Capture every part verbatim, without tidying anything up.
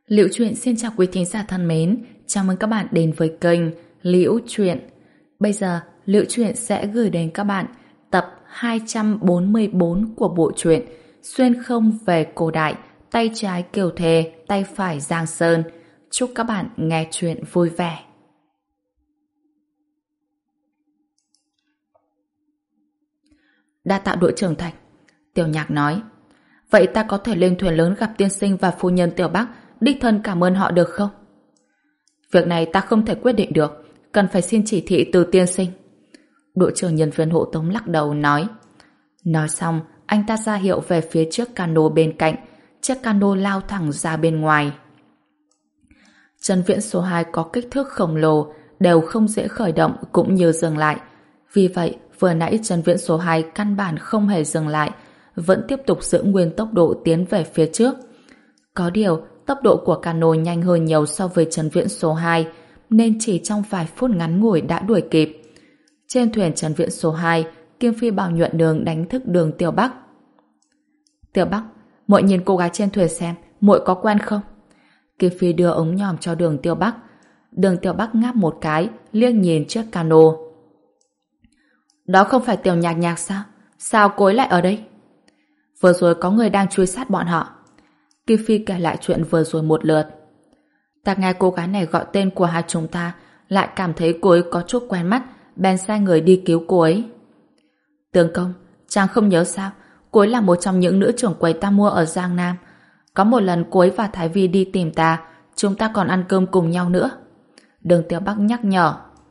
Liễu Chuyện xin chào quý thính giả thân mến, chào mừng các bạn đến với kênh Liễu Chuyện. Bây giờ, Liễu Chuyện sẽ gửi đến các bạn tập hai trăm bốn mươi bốn của bộ truyện Xuyên không về cổ đại, tay trái Kiều Thề, tay phải Giang Sơn. Chúc các bạn nghe chuyện vui vẻ. Đa tạ đội trưởng Thạch. Tiểu Nhạc nói, vậy ta có thể lên thuyền lớn gặp tiên sinh và phu nhân Tiểu Bắc, đích thân cảm ơn họ được không? Việc này ta không thể quyết định được, cần phải xin chỉ thị từ tiên sinh. Đội trưởng nhân viên hộ tống lắc đầu nói. Nói xong, anh ta ra hiệu về phía trước cano bên cạnh, chiếc cano lao thẳng ra bên ngoài. Trần Viễn số hai có kích thước khổng lồ, đều không dễ khởi động cũng như dừng lại. Vì vậy, vừa nãy Trần Viễn số hai căn bản không hề dừng lại, vẫn tiếp tục giữ nguyên tốc độ tiến về phía trước. Có điều, tốc độ của cano nhanh hơn nhiều so với Trần Viễn số hai, nên chỉ trong vài phút ngắn ngủi đã đuổi kịp. Trên thuyền Trần Viễn số hai, Kim Phi bảo Nhuận Đường đánh thức Đường Tiểu Bắc. Tiểu Bắc, muội nhìn cô gái trên thuyền xem, muội có quen không? Kim Phi đưa ống nhòm cho Đường Tiểu Bắc. Đường Tiểu Bắc ngáp một cái, liếc nhìn chiếc cano. Đó không phải Tiểu Nhạc Nhạc sao? Sao cô ấy lại ở đây? Vừa rồi có người đang truy sát bọn họ. Kim Phi kể lại chuyện vừa rồi một lượt. Ta nghe cô gái này gọi tên của hai chúng ta, lại cảm thấy cô ấy có chút quen mắt, bèn sai người đi cứu cô ấy. Tướng công, chàng không nhớ sao? Cô ấy là một trong những nữ trưởng quầy ta mua ở Giang Nam. Có một lần cô ấy và Thái Vi đi tìm ta, chúng ta còn ăn cơm cùng nhau nữa. Đường Tiểu Bắc nhắc nhở.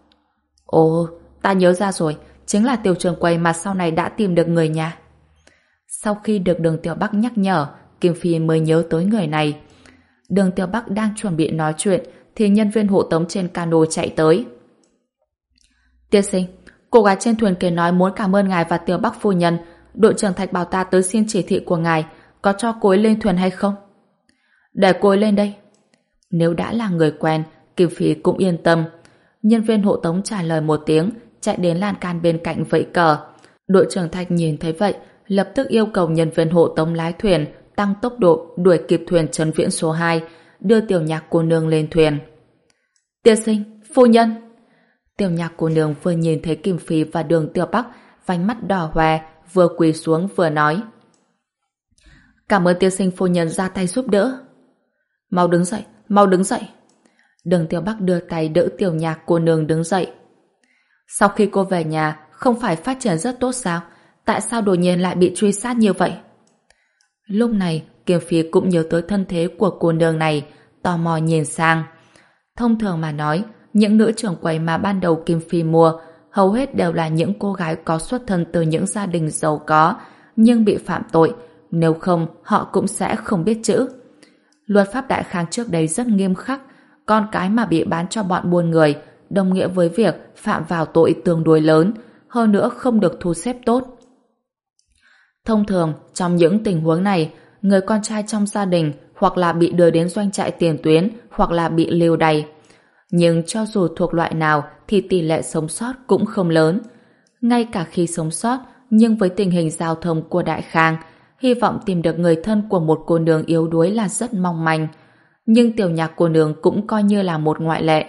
Ồ, ta nhớ ra rồi, chính là tiểu trưởng quầy mà sau này đã tìm được người nhà. Sau khi được Đường Tiểu Bắc nhắc nhở, Kim Phi mới nhớ tới người này. Đường Tiểu Bắc đang chuẩn bị nói chuyện thì nhân viên hộ tống trên cano chạy tới. Tiên sinh, cô gái trên thuyền kia nói muốn cảm ơn ngài và Tiểu Bắc phu nhân. Đội trưởng Thạch bảo ta tới xin chỉ thị của ngài, có cho cô ấy lên thuyền hay không? Để cô ấy lên đây. Nếu đã là người quen, Kim Phi cũng yên tâm. Nhân viên hộ tống trả lời một tiếng, chạy đến lan can bên cạnh vẫy cờ. Đội trưởng Thạch nhìn thấy vậy, lập tức yêu cầu nhân viên hộ tống lái thuyền tăng tốc độ đuổi kịp thuyền Trần Viễn số hai, đưa Tiểu Nhạc cô nương lên thuyền. Tiên sinh, phu nhân. Tiểu Nhạc cô nương vừa nhìn thấy Kim Phi và Đường Tiểu Bắc, vành mắt đỏ hoe, vừa quỳ xuống vừa nói. Cảm ơn tiên sinh phu nhân ra tay giúp đỡ. Mau đứng dậy, mau đứng dậy. Đường Tiểu Bắc đưa tay đỡ Tiểu Nhạc cô nương đứng dậy. Sau khi cô về nhà, không phải phát triển rất tốt sao? Tại sao đột nhiên lại bị truy sát như vậy? Lúc này, Kim Phi cũng nhớ tới thân thế của cô nương này, tò mò nhìn sang. Thông thường mà nói, những nữ trưởng quầy mà ban đầu Kim Phi mua, hầu hết đều là những cô gái có xuất thân từ những gia đình giàu có, nhưng bị phạm tội, nếu không họ cũng sẽ không biết chữ. Luật pháp Đại Khang trước đây rất nghiêm khắc, con cái mà bị bán cho bọn buôn người, đồng nghĩa với việc phạm vào tội tương đối lớn, hơn nữa không được thu xếp tốt. Thông thường, trong những tình huống này, người con trai trong gia đình hoặc là bị đưa đến doanh trại tiền tuyến hoặc là bị lưu đày. Nhưng cho dù thuộc loại nào thì tỷ lệ sống sót cũng không lớn. Ngay cả khi sống sót, nhưng với tình hình giao thông của Đại Khang, hy vọng tìm được người thân của một cô nương yếu đuối là rất mong manh. Nhưng Tiểu Nhạc cô nương cũng coi như là một ngoại lệ.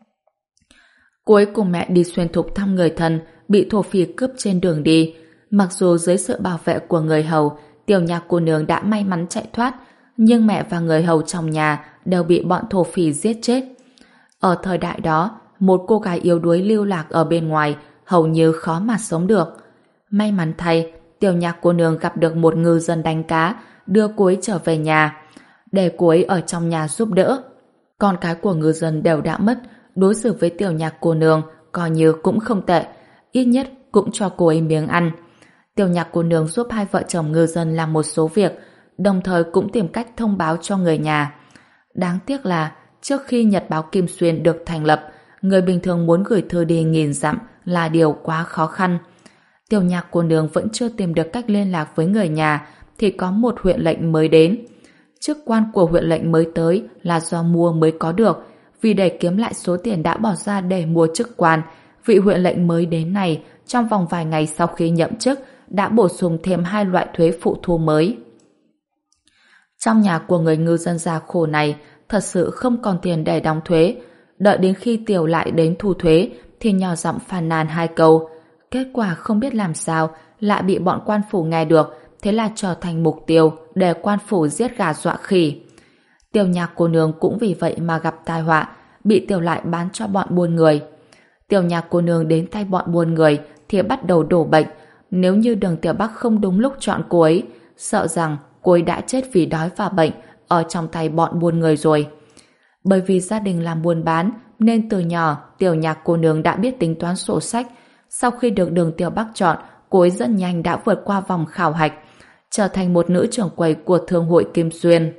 Cô ấy cùng mẹ đi xuyên thục thăm người thân, bị thổ phỉ cướp trên đường đi. Mặc dù dưới sự bảo vệ của người hầu, Tiểu Nhạc cô nương đã may mắn chạy thoát, nhưng mẹ và người hầu trong nhà đều bị bọn thổ phỉ giết chết. Ở thời đại đó, một cô gái yếu đuối lưu lạc ở bên ngoài hầu như khó mà sống được. May mắn thay, Tiểu Nhạc cô nương gặp được một ngư dân đánh cá, đưa cô ấy trở về nhà, để cô ấy ở trong nhà giúp đỡ. Con cái của ngư dân đều đã mất, đối xử với Tiểu Nhạc cô nương coi như cũng không tệ, ít nhất cũng cho cô ấy miếng ăn. Tiểu Nhạc cô nương giúp hai vợ chồng ngư dân làm một số việc, đồng thời cũng tìm cách thông báo cho người nhà. Đáng tiếc là trước khi Nhật báo Kim Xuyên được thành lập, người bình thường muốn gửi thư đi nghìn dặm là điều quá khó khăn. Tiểu Nhạc cô nương vẫn chưa tìm được cách liên lạc với người nhà thì có một huyện lệnh mới đến. Chức quan của huyện lệnh mới tới là do mua mới có được, vì để kiếm lại số tiền đã bỏ ra để mua chức quan, vị huyện lệnh mới đến này trong vòng vài ngày sau khi nhậm chức đã bổ sung thêm hai loại thuế phụ thu mới. Trong nhà của người ngư dân già khổ này, thật sự không còn tiền để đóng thuế. Đợi đến khi Tiểu lại đến thu thuế thì nhỏ giọng phàn nàn hai câu. Kết quả không biết làm sao lại bị bọn quan phủ nghe được, thế là trở thành mục tiêu để quan phủ giết gà dọa khỉ. Tiểu Nhạc cô nương cũng vì vậy mà gặp tai họa, bị Tiểu lại bán cho bọn buôn người. Tiểu Nhạc cô nương đến tay bọn buôn người thì bắt đầu đổ bệnh. Nếu như Đường Tiểu Bắc không đúng lúc chọn cô ấy, sợ rằng cô ấy đã chết vì đói và bệnh ở trong tay bọn buôn người rồi. Bởi vì gia đình làm buôn bán nên từ nhỏ Tiểu Nhạc cô nương đã biết tính toán sổ sách. Sau khi được Đường Tiểu Bắc chọn, cô ấy rất nhanh đã vượt qua vòng khảo hạch, trở thành một nữ trưởng quầy của Thương hội Kim Xuyên.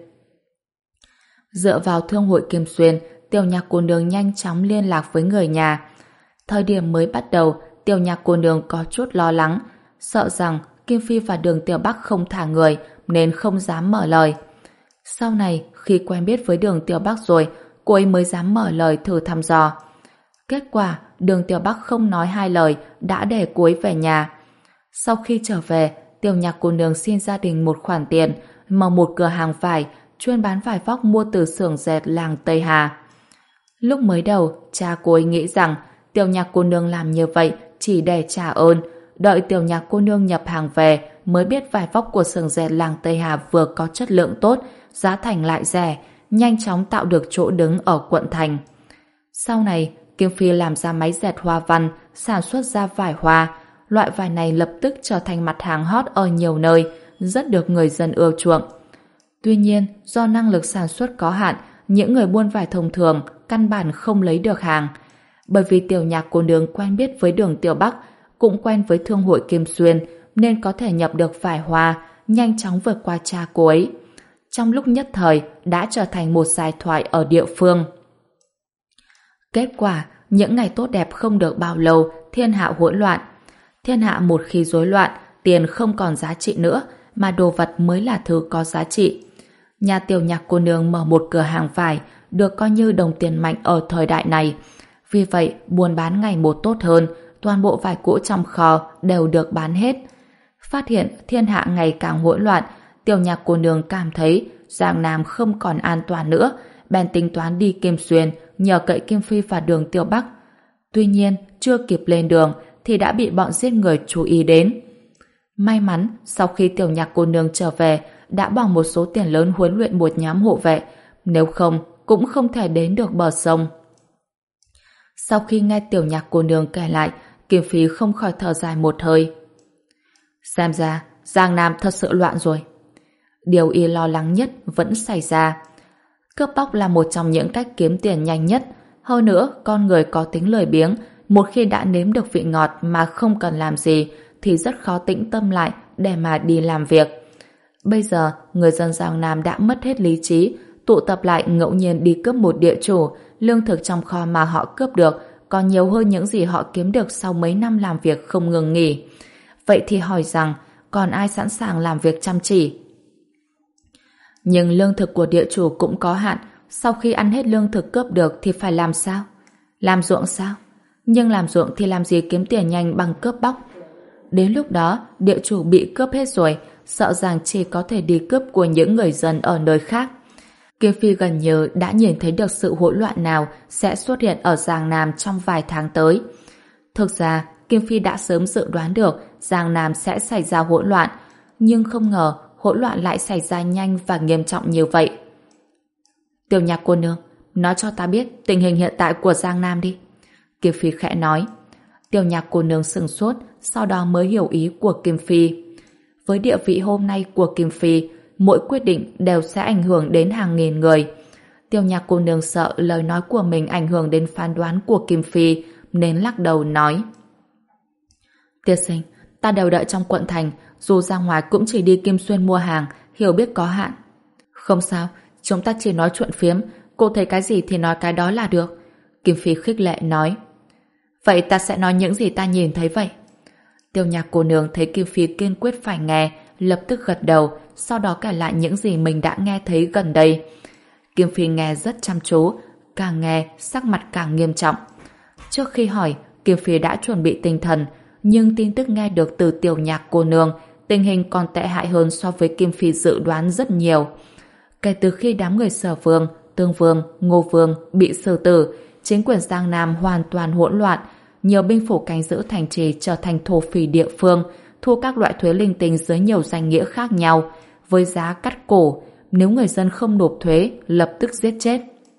Dựa vào Thương hội Kim Xuyên, Tiểu Nhạc cô nương nhanh chóng liên lạc với người nhà. Thời điểm mới bắt đầu, Tiểu Nhạc cô nương có chút lo lắng, sợ rằng Kim Phi và Đường Tiểu Bắc không thả người nên không dám mở lời. Sau này, khi quen biết với Đường Tiểu Bắc rồi, cô ấy mới dám mở lời thử thăm dò. Kết quả, Đường Tiểu Bắc không nói hai lời đã để cô ấy về nhà. Sau khi trở về, Tiểu Nhạc cô nương xin gia đình một khoản tiền, mở một cửa hàng vải, chuyên bán vải vóc mua từ xưởng dệt làng Tây Hà. Lúc mới đầu, cha cô ấy nghĩ rằng Tiểu Nhạc cô nương làm như vậy chỉ để trả ơn. Đợi Tiểu Nhạc cô nương nhập hàng về mới biết vải vóc của xưởng dệt làng Tây Hà vừa có chất lượng tốt, giá thành lại rẻ, nhanh chóng tạo được chỗ đứng ở quận thành. Sau này, Kim Phi làm ra máy dệt hoa văn, sản xuất ra vải hoa. Loại vải này lập tức trở thành mặt hàng hot ở nhiều nơi, rất được người dân ưa chuộng. Tuy nhiên, do năng lực sản xuất có hạn, những người buôn vải thông thường căn bản không lấy được hàng. Bởi vì Tiểu Nhạc cô nương quen biết với Đường Tiểu Bắc, cũng quen với Thương hội Kim Xuyên, nên có thể nhập được vải hoa, nhanh chóng vượt qua cha cô ấy. Trong lúc nhất thời, đã trở thành một giai thoại ở địa phương. Kết quả, những ngày tốt đẹp không được bao lâu, thiên hạ hỗn loạn. Thiên hạ một khi rối loạn, tiền không còn giá trị nữa, mà đồ vật mới là thứ có giá trị. Nhà Tiểu Nhạc cô nương mở một cửa hàng vải, được coi như đồng tiền mạnh ở thời đại này. Vì vậy, buôn bán ngày một tốt hơn, toàn bộ vải cũ trong kho đều được bán hết. Phát hiện thiên hạ ngày càng hỗn loạn, Tiểu Nhạc cô nương cảm thấy Giang Nam không còn an toàn nữa, bèn tính toán đi Kim Xuyên, nhờ cậy Kim Phi và Đường Tiểu Bắc. Tuy nhiên, chưa kịp lên đường thì đã bị bọn giết người chú ý đến. May mắn, sau khi Tiểu Nhạc cô nương trở về, đã bỏ một số tiền lớn huấn luyện một nhóm hộ vệ, nếu không, cũng không thể đến được bờ sông. Sau khi nghe Tiểu Nhạc cô nương kể lại, Kim Phi không khỏi thở dài một hơi. Xem ra, Giang Nam thật sự loạn rồi. Điều y lo lắng nhất vẫn xảy ra. Cướp bóc là một trong những cách kiếm tiền nhanh nhất. Hơn nữa, con người có tính lười biếng, một khi đã nếm được vị ngọt mà không cần làm gì, thì rất khó tĩnh tâm lại để mà đi làm việc. Bây giờ, người dân Giang Nam đã mất hết lý trí, tụ tập lại ngẫu nhiên đi cướp một địa chủ, lương thực trong kho mà họ cướp được còn nhiều hơn những gì họ kiếm được sau mấy năm làm việc không ngừng nghỉ. Vậy thì hỏi rằng, còn ai sẵn sàng làm việc chăm chỉ? Nhưng lương thực của địa chủ cũng có hạn, sau khi ăn hết lương thực cướp được thì phải làm sao? Làm ruộng sao? Nhưng làm ruộng thì làm gì kiếm tiền nhanh bằng cướp bóc? Đến lúc đó, địa chủ bị cướp hết rồi, sợ rằng chỉ có thể đi cướp của những người dân ở nơi khác. Kim Phi gần như đã nhìn thấy được sự hỗn loạn nào sẽ xuất hiện ở Giang Nam trong vài tháng tới. Thực ra, Kim Phi đã sớm dự đoán được Giang Nam sẽ xảy ra hỗn loạn, nhưng không ngờ hỗn loạn lại xảy ra nhanh và nghiêm trọng như vậy. Tiểu Nhạc cô nương, nói cho ta biết tình hình hiện tại của Giang Nam đi. Kim Phi khẽ nói. Tiểu Nhạc cô nương sửng sốt, sau đó mới hiểu ý của Kim Phi. Với địa vị hôm nay của Kim Phi, mỗi quyết định đều sẽ ảnh hưởng đến hàng nghìn người. Tiểu Nhạc cô nương sợ lời nói của mình ảnh hưởng đến phán đoán của Kim Phi, nên lắc đầu nói. Tiên sinh, ta đều đợi trong quận thành, dù ra ngoài cũng chỉ đi Kim Xuyên mua hàng, hiểu biết có hạn. Không sao, chúng ta chỉ nói chuyện phiếm, cô thấy cái gì thì nói cái đó là được. Kim Phi khích lệ nói. Vậy ta sẽ nói những gì ta nhìn thấy vậy. Tiểu Nhạc cô nương thấy Kim Phi kiên quyết phải nghe, lập tức gật đầu, sau đó kể lại những gì mình đã nghe thấy gần đây. Kim Phi nghe rất chăm chú, càng nghe sắc mặt càng nghiêm trọng. Trước khi hỏi, Kim Phi đã chuẩn bị tinh thần, nhưng tin tức nghe được từ Tiểu Nhạc cô nương, tình hình còn tệ hại hơn so với Kim Phi dự đoán rất nhiều. Kể từ khi đám người Sở Vương Tương Vương, Ngô Vương bị xử tử, chính quyền Giang Nam hoàn toàn hỗn loạn, nhiều binh phủ canh giữ thành trì trở thành thổ phỉ địa phương, thu các loại thuế linh tinh dưới nhiều danh nghĩa khác nhau, với giá cắt cổ, nếu người dân không nộp thuế, lập tức giết chết.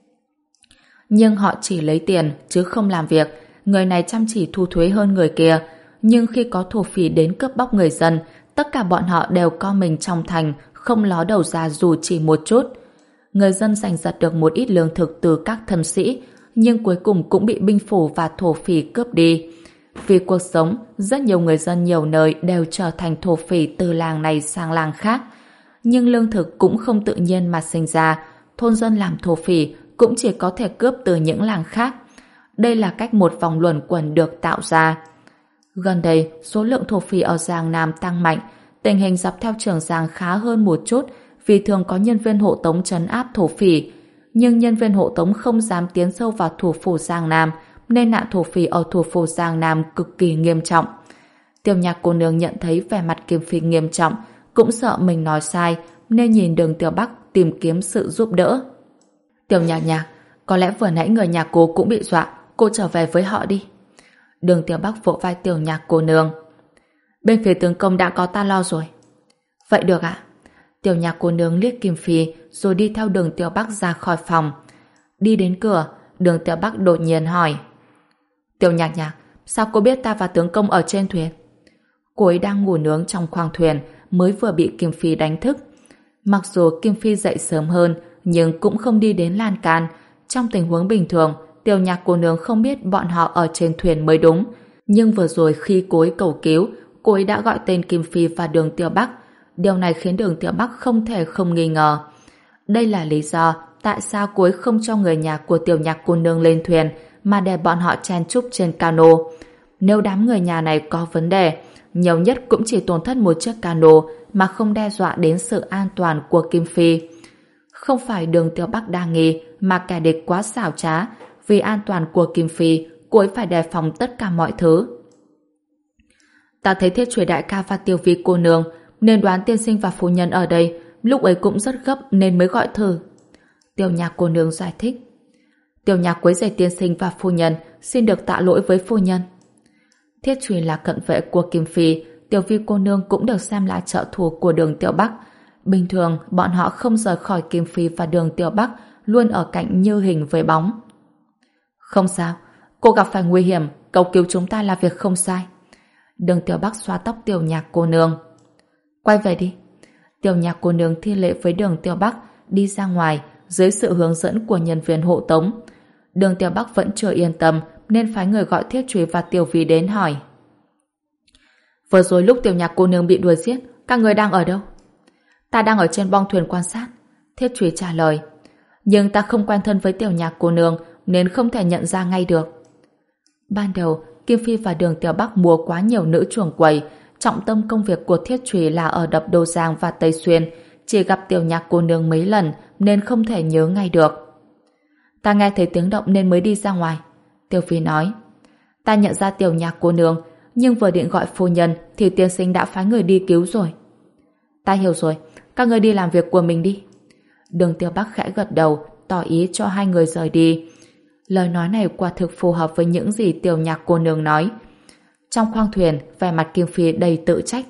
Nhưng họ chỉ lấy tiền, chứ không làm việc, người này chăm chỉ thu thuế hơn người kia, nhưng khi có thổ phỉ đến cướp bóc người dân, tất cả bọn họ đều co mình trong thành, không ló đầu ra dù chỉ một chút. Người dân giành giật được một ít lương thực từ các thân sĩ, nhưng cuối cùng cũng bị binh phủ và thổ phỉ cướp đi. Vì cuộc sống, rất nhiều người dân nhiều nơi đều trở thành thổ phỉ từ làng này sang làng khác. Nhưng lương thực cũng không tự nhiên mà sinh ra, thôn dân làm thổ phỉ cũng chỉ có thể cướp từ những làng khác. Đây là cách một vòng luẩn quẩn được tạo ra. Gần đây, số lượng thổ phỉ ở Giang Nam tăng mạnh, tình hình dọc theo Trường Giang khá hơn một chút vì thường có nhân viên hộ tống trấn áp thổ phỉ. Nhưng nhân viên hộ tống không dám tiến sâu vào thủ phủ Giang Nam, nên nạn thổ phỉ ở thủ phủ Giang Nam cực kỳ nghiêm trọng. Tiểu Nhạc cô nương nhận thấy vẻ mặt Kim Phi nghiêm trọng, cũng sợ mình nói sai, nên nhìn Đường Tiểu Bắc tìm kiếm sự giúp đỡ. Tiểu Nhạc Nhạc, có lẽ vừa nãy người nhà cô cũng bị dọa, cô trở về với họ đi. Đường Tiểu Bắc vỗ vai Tiểu Nhạc cô nương. Bên phía tướng công đã có ta lo rồi. Vậy được ạ. Tiểu Nhạc cô nương liếc Kim Phi rồi đi theo Đường Tiểu Bắc ra khỏi phòng. Đi đến cửa, Đường Tiểu Bắc đột nhiên hỏi: Tiểu Nhạc Nhạc, sao cô biết ta và tướng công ở trên thuyền? Cô ấy đang ngủ nướng trong khoang thuyền, mới vừa bị Kim Phi đánh thức. Mặc dù Kim Phi dậy sớm hơn, nhưng cũng không đi đến lan can. Trong tình huống bình thường, Tiểu Nhạc cô nương không biết bọn họ ở trên thuyền mới đúng. Nhưng vừa rồi khi cô ấy cầu cứu, cô ấy đã gọi tên Kim Phi và Đường Tiểu Bắc. Điều này khiến Đường Tiểu Bắc không thể không nghi ngờ. Đây là lý do tại sao cô ấy không cho người nhà của Tiểu Nhạc cô nương lên thuyền, mà để bọn họ chen chúc trên cano. Nếu đám người nhà này có vấn đề, nhiều nhất cũng chỉ tổn thất một chiếc cano mà không đe dọa đến sự an toàn của Kim Phi. Không phải Đường Tiểu Bắc đa nghi, mà kẻ địch quá xảo trá. Vì an toàn của Kim Phi, cô ấy phải đề phòng tất cả mọi thứ. Ta thấy Thiết Chuế đại ca và Tiểu Vi cô nương, nên đoán tiên sinh và phu nhân ở đây, lúc ấy cũng rất gấp nên mới gọi thử. Tiểu Nhạc cô nương giải thích. Tiểu Nhạc quấy rầy tiên sinh và phu nhân, xin được tạ lỗi với phu nhân. Thiết Chuế là cận vệ của Kim Phi, Tiểu Vi cô nương cũng được xem là trợ thủ của Đường Tiểu Bắc. Bình thường, bọn họ không rời khỏi Kim Phi và Đường Tiểu Bắc, luôn ở cạnh như hình với bóng. Không sao, cô gặp phải nguy hiểm, cầu cứu chúng ta là việc không sai. Đường Tiểu Bắc xoa tóc Tiểu Nhạc cô nương. Quay về đi. Tiểu Nhạc cô nương thi lễ với Đường Tiểu Bắc, đi ra ngoài dưới sự hướng dẫn của nhân viên hộ tống. Đường Tiểu Bắc vẫn chưa yên tâm nên phái người gọi Thiết Chuế và Tiểu Vi đến hỏi. Vừa rồi lúc Tiểu Nhạc cô nương bị đuổi giết, các người đang ở đâu? Ta đang ở trên bong thuyền quan sát. Thiết Chuế trả lời. Nhưng ta không quen thân với Tiểu Nhạc cô nương nên không thể nhận ra ngay được. Ban đầu, Kim Phi và Đường Tiểu Bắc mua quá nhiều nữ chuồng quầy. Trọng tâm công việc của Thiết Chuế là ở đập Đô Giang và Tây Xuyên, chỉ gặp Tiểu Nhạc cô nương mấy lần nên không thể nhớ ngay được. Ta nghe thấy tiếng động nên mới đi ra ngoài. Tiểu Phi nói. Ta nhận ra Tiểu Nhạc cô nương, nhưng vừa định gọi phu nhân thì tiên sinh đã phái người đi cứu rồi. Ta hiểu rồi, các người đi làm việc của mình đi. Đường Tiểu Bắc khẽ gật đầu, tỏ ý cho hai người rời đi. Lời nói này quả thực phù hợp với những gì Tiểu Nhạc cô nương nói. Trong khoang thuyền, vẻ mặt Kim Phi đầy tự trách.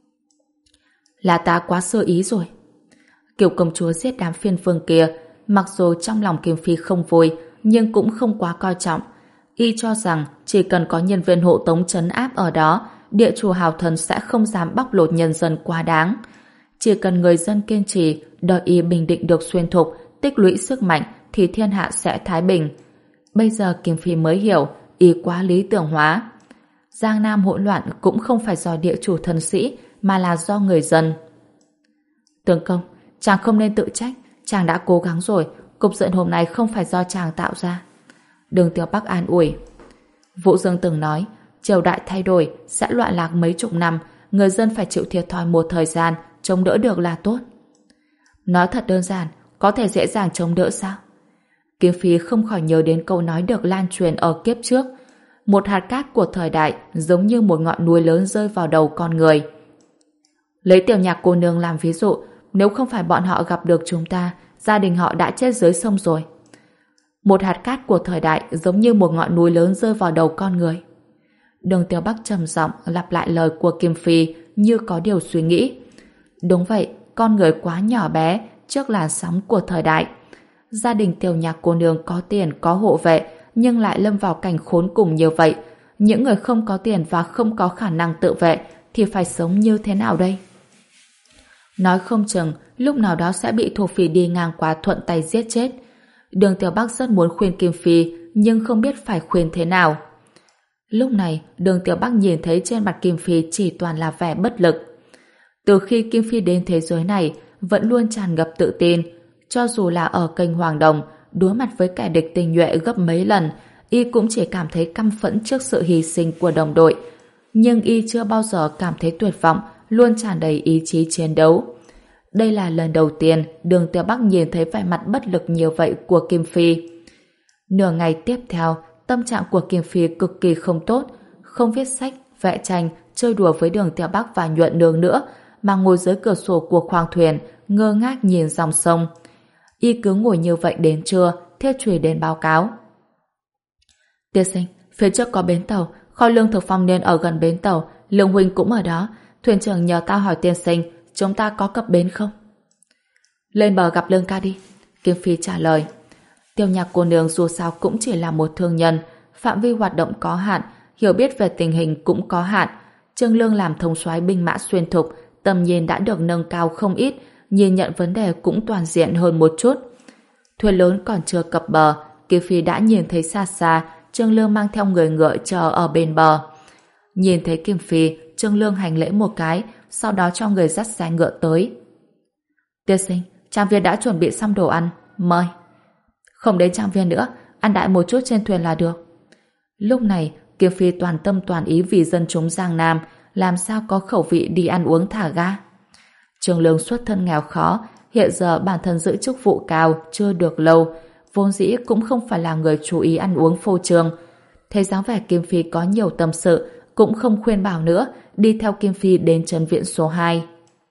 Là ta quá sơ ý rồi. Kiều công chúa giết đám phiên vương kia, mặc dù trong lòng Kim Phi không vui, nhưng cũng không quá coi trọng. Y cho rằng chỉ cần có nhân viên hộ tống trấn áp ở đó, địa chủ hào thần sẽ không dám bóc lột nhân dân quá đáng. Chỉ cần người dân kiên trì, đợi Y bình định được xuyên thục, tích lũy sức mạnh, thì thiên hạ sẽ thái bình. Bây giờ Kim Phi mới hiểu Y quá lý tưởng hóa. Giang Nam hỗn loạn cũng không phải do địa chủ thần sĩ, mà là do người dân. Tướng công, chàng không nên tự trách, chàng đã cố gắng rồi, cục diện hôm nay không phải do chàng tạo ra. Đường Tiểu Bắc an ủi. Vũ Dương từng nói, triều đại thay đổi, sẽ loạn lạc mấy chục năm, người dân phải chịu thiệt thòi một thời gian, chống đỡ được là tốt. Nói thật đơn giản, có thể dễ dàng chống đỡ sao? Kiếm Phi không khỏi nhớ đến câu nói được lan truyền ở kiếp trước. Một hạt cát của thời đại giống như một ngọn núi lớn rơi vào đầu con người. Lấy Tiểu Nhạc cô nương làm ví dụ, nếu không phải bọn họ gặp được chúng ta, gia đình họ đã chết dưới sông rồi. Một hạt cát của thời đại giống như một ngọn núi lớn rơi vào đầu con người. Đường Tiểu Bắc trầm giọng lặp lại lời của Kim Phi như có điều suy nghĩ. Đúng vậy, con người quá nhỏ bé trước làn sóng của thời đại. Gia đình Tiểu Nhạc cô nương có tiền, có hộ vệ, nhưng lại lâm vào cảnh khốn cùng như vậy. Những người không có tiền và không có khả năng tự vệ thì phải sống như thế nào đây? Nói không chừng lúc nào đó sẽ bị thổ phỉ đi ngang qua thuận tay giết chết. Đường Tiểu Bắc rất muốn khuyên Kim Phi, nhưng không biết phải khuyên thế nào. Lúc này, Đường Tiểu Bắc nhìn thấy trên mặt Kim Phi chỉ toàn là vẻ bất lực. Từ khi Kim Phi đến thế giới này, vẫn luôn tràn ngập tự tin. Cho dù là ở kênh Hoàng Đồng, đối mặt với kẻ địch tinh nhuệ gấp mấy lần, y cũng chỉ cảm thấy căm phẫn trước sự hy sinh của đồng đội. Nhưng y chưa bao giờ cảm thấy tuyệt vọng, luôn tràn đầy ý chí chiến đấu. Đây là lần đầu tiên Đường Tiểu Bắc nhìn thấy vẻ mặt bất lực như vậy của Kim Phi. Nửa ngày tiếp theo, tâm trạng của Kim Phi cực kỳ không tốt, không viết sách, vẽ tranh, chơi đùa với Đường Tiểu Bắc và Nhuận Nương nữa, mà ngồi dưới cửa sổ của khoang thuyền, ngơ ngác nhìn dòng sông. Y cứ ngồi như vậy đến trưa, Thiết Chùy đến báo cáo. Tiên sinh, phía trước có bến tàu, kho lương thực Phong Niên ở gần bến tàu, Lương huynh cũng ở đó. Thuyền trưởng nhờ ta hỏi tiên sinh, chúng ta có cập bến không? Lên bờ gặp Lương ca đi. Kim Phi trả lời. Tiêu Nhạc cô nương dù sao cũng chỉ là một thương nhân, phạm vi hoạt động có hạn, hiểu biết về tình hình cũng có hạn. Trương Lương làm thống soái binh mã xuyên thục, tầm nhìn đã được nâng cao không ít, nhìn nhận vấn đề cũng toàn diện hơn một chút. Thuyền lớn còn chưa cập bờ, Kim Phi đã nhìn thấy xa xa Trương Lương mang theo người ngựa chờ ở bên bờ. Nhìn thấy Kim Phi, Trương Lương hành lễ một cái, sau đó cho người dắt xe ngựa tới. Tiên sinh, trang viên đã chuẩn bị xong đồ ăn, mời. Không đến trang viên nữa, ăn đại một chút trên thuyền là được. Lúc này, Kim Phi toàn tâm toàn ý vì dân chúng Giang Nam, làm sao có khẩu vị đi ăn uống thả ga. Trương Lương xuất thân nghèo khó, hiện giờ bản thân giữ chức vụ cao, chưa được lâu, vốn dĩ cũng không phải là người chú ý ăn uống phô trương. Thấy dáng vẻ Kim Phi có nhiều tâm sự, cũng không khuyên bảo nữa, đi theo Kim Phi đến trấn viện số hai.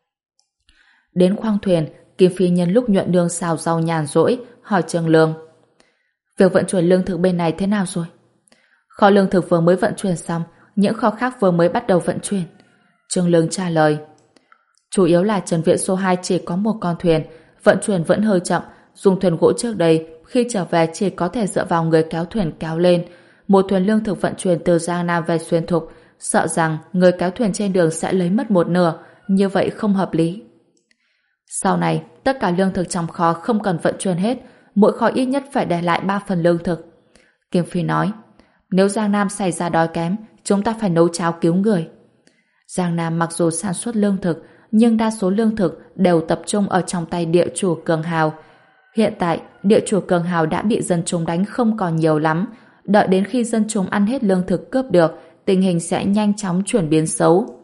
Đến khoang thuyền, Kim Phi nhân lúc Nhuận Nương xào rau nhàn rỗi, hỏi Trương Lương. Việc vận chuyển lương thực bên này thế nào rồi? Kho lương thực vừa mới vận chuyển xong, những kho khác vừa mới bắt đầu vận chuyển. Trương Lương trả lời. Chủ yếu là trấn viện số hai chỉ có một con thuyền, vận chuyển vẫn hơi chậm, dùng thuyền gỗ trước đây, khi trở về chỉ có thể dựa vào người kéo thuyền kéo lên. Một thuyền lương thực vận chuyển từ Giang Nam về xuyên thục, sợ rằng người kéo thuyền trên đường sẽ lấy mất một nửa, như vậy không hợp lý. Sau này, tất cả lương thực trong kho không cần vận chuyển hết, mỗi kho ít nhất phải để lại ba phần lương thực. Kim Phi nói, nếu Giang Nam xảy ra đói kém, chúng ta phải nấu cháo cứu người. Giang Nam mặc dù sản xuất lương thực, nhưng đa số lương thực đều tập trung ở trong tay địa chủ cường hào. Hiện tại, địa chủ cường hào đã bị dân chúng đánh không còn nhiều lắm. Đợi đến khi dân chúng ăn hết lương thực cướp được, tình hình sẽ nhanh chóng chuyển biến xấu.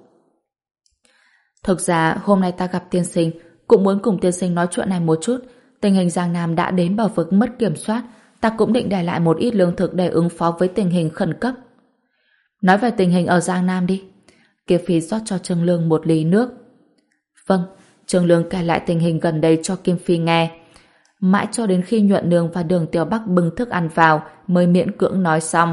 Thực ra, hôm nay ta gặp tiên sinh, cũng muốn cùng tiên sinh nói chuyện này một chút. Tình hình Giang Nam đã đến bờ vực mất kiểm soát, ta cũng định để lại một ít lương thực để ứng phó với tình hình khẩn cấp. Nói về tình hình ở Giang Nam đi. Kim Phi rót cho Trương Lương một ly nước. Vâng, Trương Lương kể lại tình hình gần đây cho Kim Phi nghe. Mãi cho đến khi Nhuận Nương và Đường Tiểu Bắc bưng thức ăn vào mới miễn cưỡng nói xong.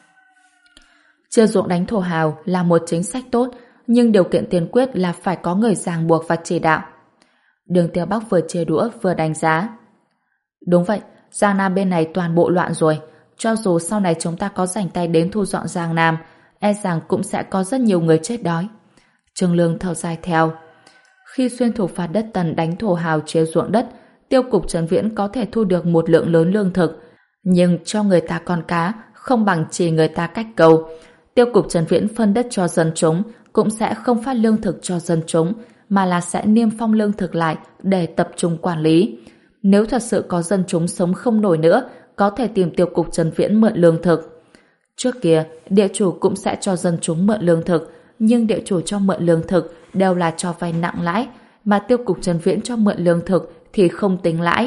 Chia ruộng đánh thổ hào là một chính sách tốt, nhưng điều kiện tiên quyết là phải có người ràng buộc và chỉ đạo. Đường Tiểu Bắc vừa chia đũa vừa đánh giá. Đúng vậy, Giang Nam bên này toàn bộ loạn rồi. Cho dù sau này chúng ta có rảnh tay đến thu dọn Giang Nam, e rằng cũng sẽ có rất nhiều người chết đói. Trương Lương thở dài theo. Khi xuyên thục phạt đất Tần đánh thổ hào chia ruộng đất, tiêu cục Trấn Viễn có thể thu được một lượng lớn lương thực, nhưng cho người ta con cá không bằng chỉ người ta cách câu. Tiêu cục Trấn Viễn phân đất cho dân chúng cũng sẽ không phát lương thực cho dân chúng, mà là sẽ niêm phong lương thực lại để tập trung quản lý. Nếu thật sự có dân chúng sống không nổi nữa, có thể tìm tiêu cục Trấn Viễn mượn lương thực. Trước kia, địa chủ cũng sẽ cho dân chúng mượn lương thực, nhưng địa chủ cho mượn lương thực đều là cho vay nặng lãi, mà tiêu cục Trấn Viễn cho mượn lương thực thì không tính lãi.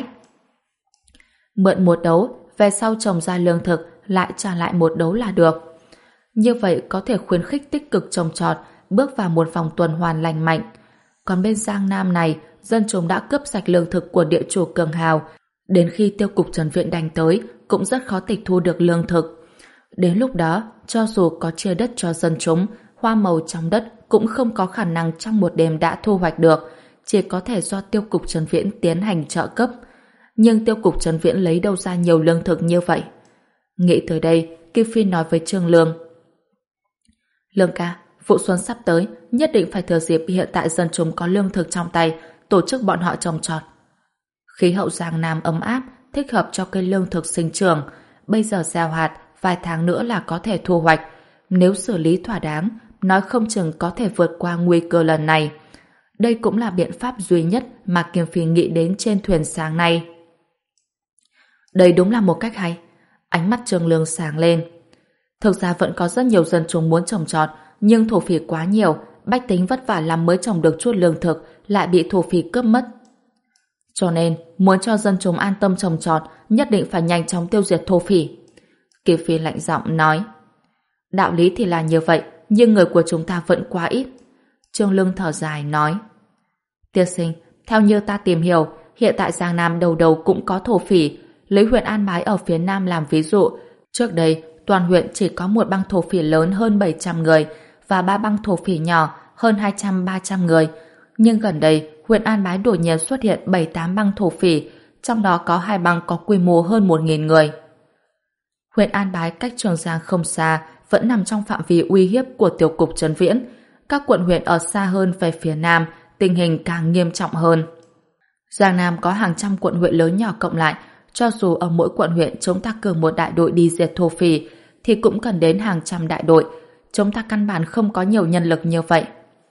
Mượn một đấu, về sau trồng ra lương thực lại trả lại một đấu là được. Như vậy có thể khuyến khích tích cực trồng trọt, bước vào một vòng tuần hoàn lành mạnh. Còn bên Giang Nam này, dân chúng đã cướp sạch lương thực của địa chủ cường hào. Đến khi tiêu cục Trần Viện đánh tới, cũng rất khó tịch thu được lương thực. Đến lúc đó, cho dù có chia đất cho dân chúng, hoa màu trong đất cũng không có khả năng trong một đêm đã thu hoạch được, chỉ có thể do tiêu cục Trần Viễn tiến hành trợ cấp. Nhưng tiêu cục Trần Viễn lấy đâu ra nhiều lương thực như vậy? Nghĩ tới đây, Kim Phi nói với Trương Lương: Lương ca, vụ xuân sắp tới, nhất định phải thừa dịp hiện tại dân chúng có lương thực trong tay, tổ chức bọn họ trồng trọt. Khí hậu Giang Nam ấm áp, thích hợp cho cây lương thực sinh trưởng. Bây giờ gieo hạt, vài tháng nữa là có thể thu hoạch. Nếu xử lý thỏa đáng, nói không chừng có thể vượt qua nguy cơ lần này. Đây cũng là biện pháp duy nhất mà Kim Phi nghĩ đến trên thuyền sáng nay. Đây đúng là một cách hay. Ánh mắt Trương Lương sáng lên. Thực ra vẫn có rất nhiều dân chúng muốn trồng trọt, nhưng thổ phỉ quá nhiều, bách tính vất vả lắm mới trồng được chút lương thực, lại bị thổ phỉ cướp mất. Cho nên, muốn cho dân chúng an tâm trồng trọt, nhất định phải nhanh chóng tiêu diệt thổ phỉ. Kim Phi lạnh giọng nói: Đạo lý thì là như vậy, nhưng người của chúng ta vẫn quá ít. Trương Lương thở dài nói: Tiên sinh, theo như ta tìm hiểu, hiện tại Giang Nam đầu đầu cũng có thổ phỉ. Lấy huyện An Bái ở phía Nam làm ví dụ, trước đây toàn huyện chỉ có một băng thổ phỉ lớn hơn bảy trăm người và ba băng thổ phỉ nhỏ hơn hai trăm ba trăm người. Nhưng gần đây, huyện An Bái đột nhiên xuất hiện bảy tám băng thổ phỉ, trong đó có hai băng có quy mô hơn một nghìn người. Huyện An Bái cách Trường Giang không xa, vẫn nằm trong phạm vi uy hiếp của tiểu cục Trần Viễn. Các quận huyện ở xa hơn về phía Nam, tình hình càng nghiêm trọng hơn. Giang Nam có hàng trăm quận huyện lớn nhỏ cộng lại, cho dù ở mỗi quận huyện chúng ta cử một đại đội đi diệt thổ phỉ, thì cũng cần đến hàng trăm đại đội. Chúng ta căn bản không có nhiều nhân lực như vậy.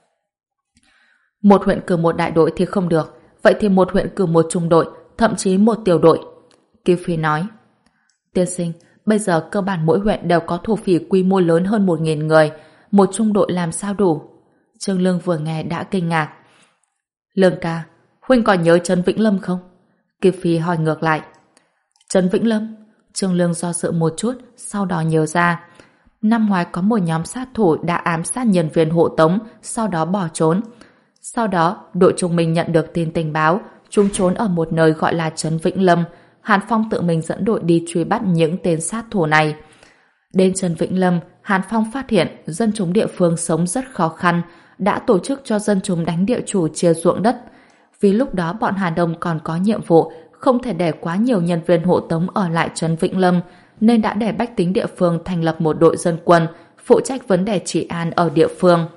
Một huyện cử một đại đội thì không được, vậy thì một huyện cử một trung đội, thậm chí một tiểu đội. Kim Phi nói: Tiên sinh, bây giờ cơ bản mỗi huyện đều có thổ phỉ quy mô lớn hơn một nghìn người, một trung đội làm sao đủ? Trương Lương vừa nghe đã kinh ngạc. Lương ca, huynh còn nhớ Trấn Vĩnh Lâm không? Kim Phi hỏi ngược lại. Trấn Vĩnh Lâm? Trương Lương do dự một chút, sau đó nhớ ra. Năm ngoái có một nhóm sát thủ đã ám sát nhân viên hộ tống, sau đó bỏ trốn. Sau đó, đội chúng mình nhận được tin tình báo, chúng trốn ở một nơi gọi là Trấn Vĩnh Lâm. Hàn Phong tự mình dẫn đội đi truy bắt những tên sát thủ này. Đến Trấn Vĩnh Lâm, Hàn Phong phát hiện dân chúng địa phương sống rất khó khăn, đã tổ chức cho dân chúng đánh địa chủ chia ruộng đất. Vì lúc đó bọn Hà Đông còn có nhiệm vụ không thể để quá nhiều nhân viên hộ tống ở lại Trấn Vĩnh Lâm, nên đã để bách tính địa phương thành lập một đội dân quân phụ trách vấn đề trị an ở địa phương.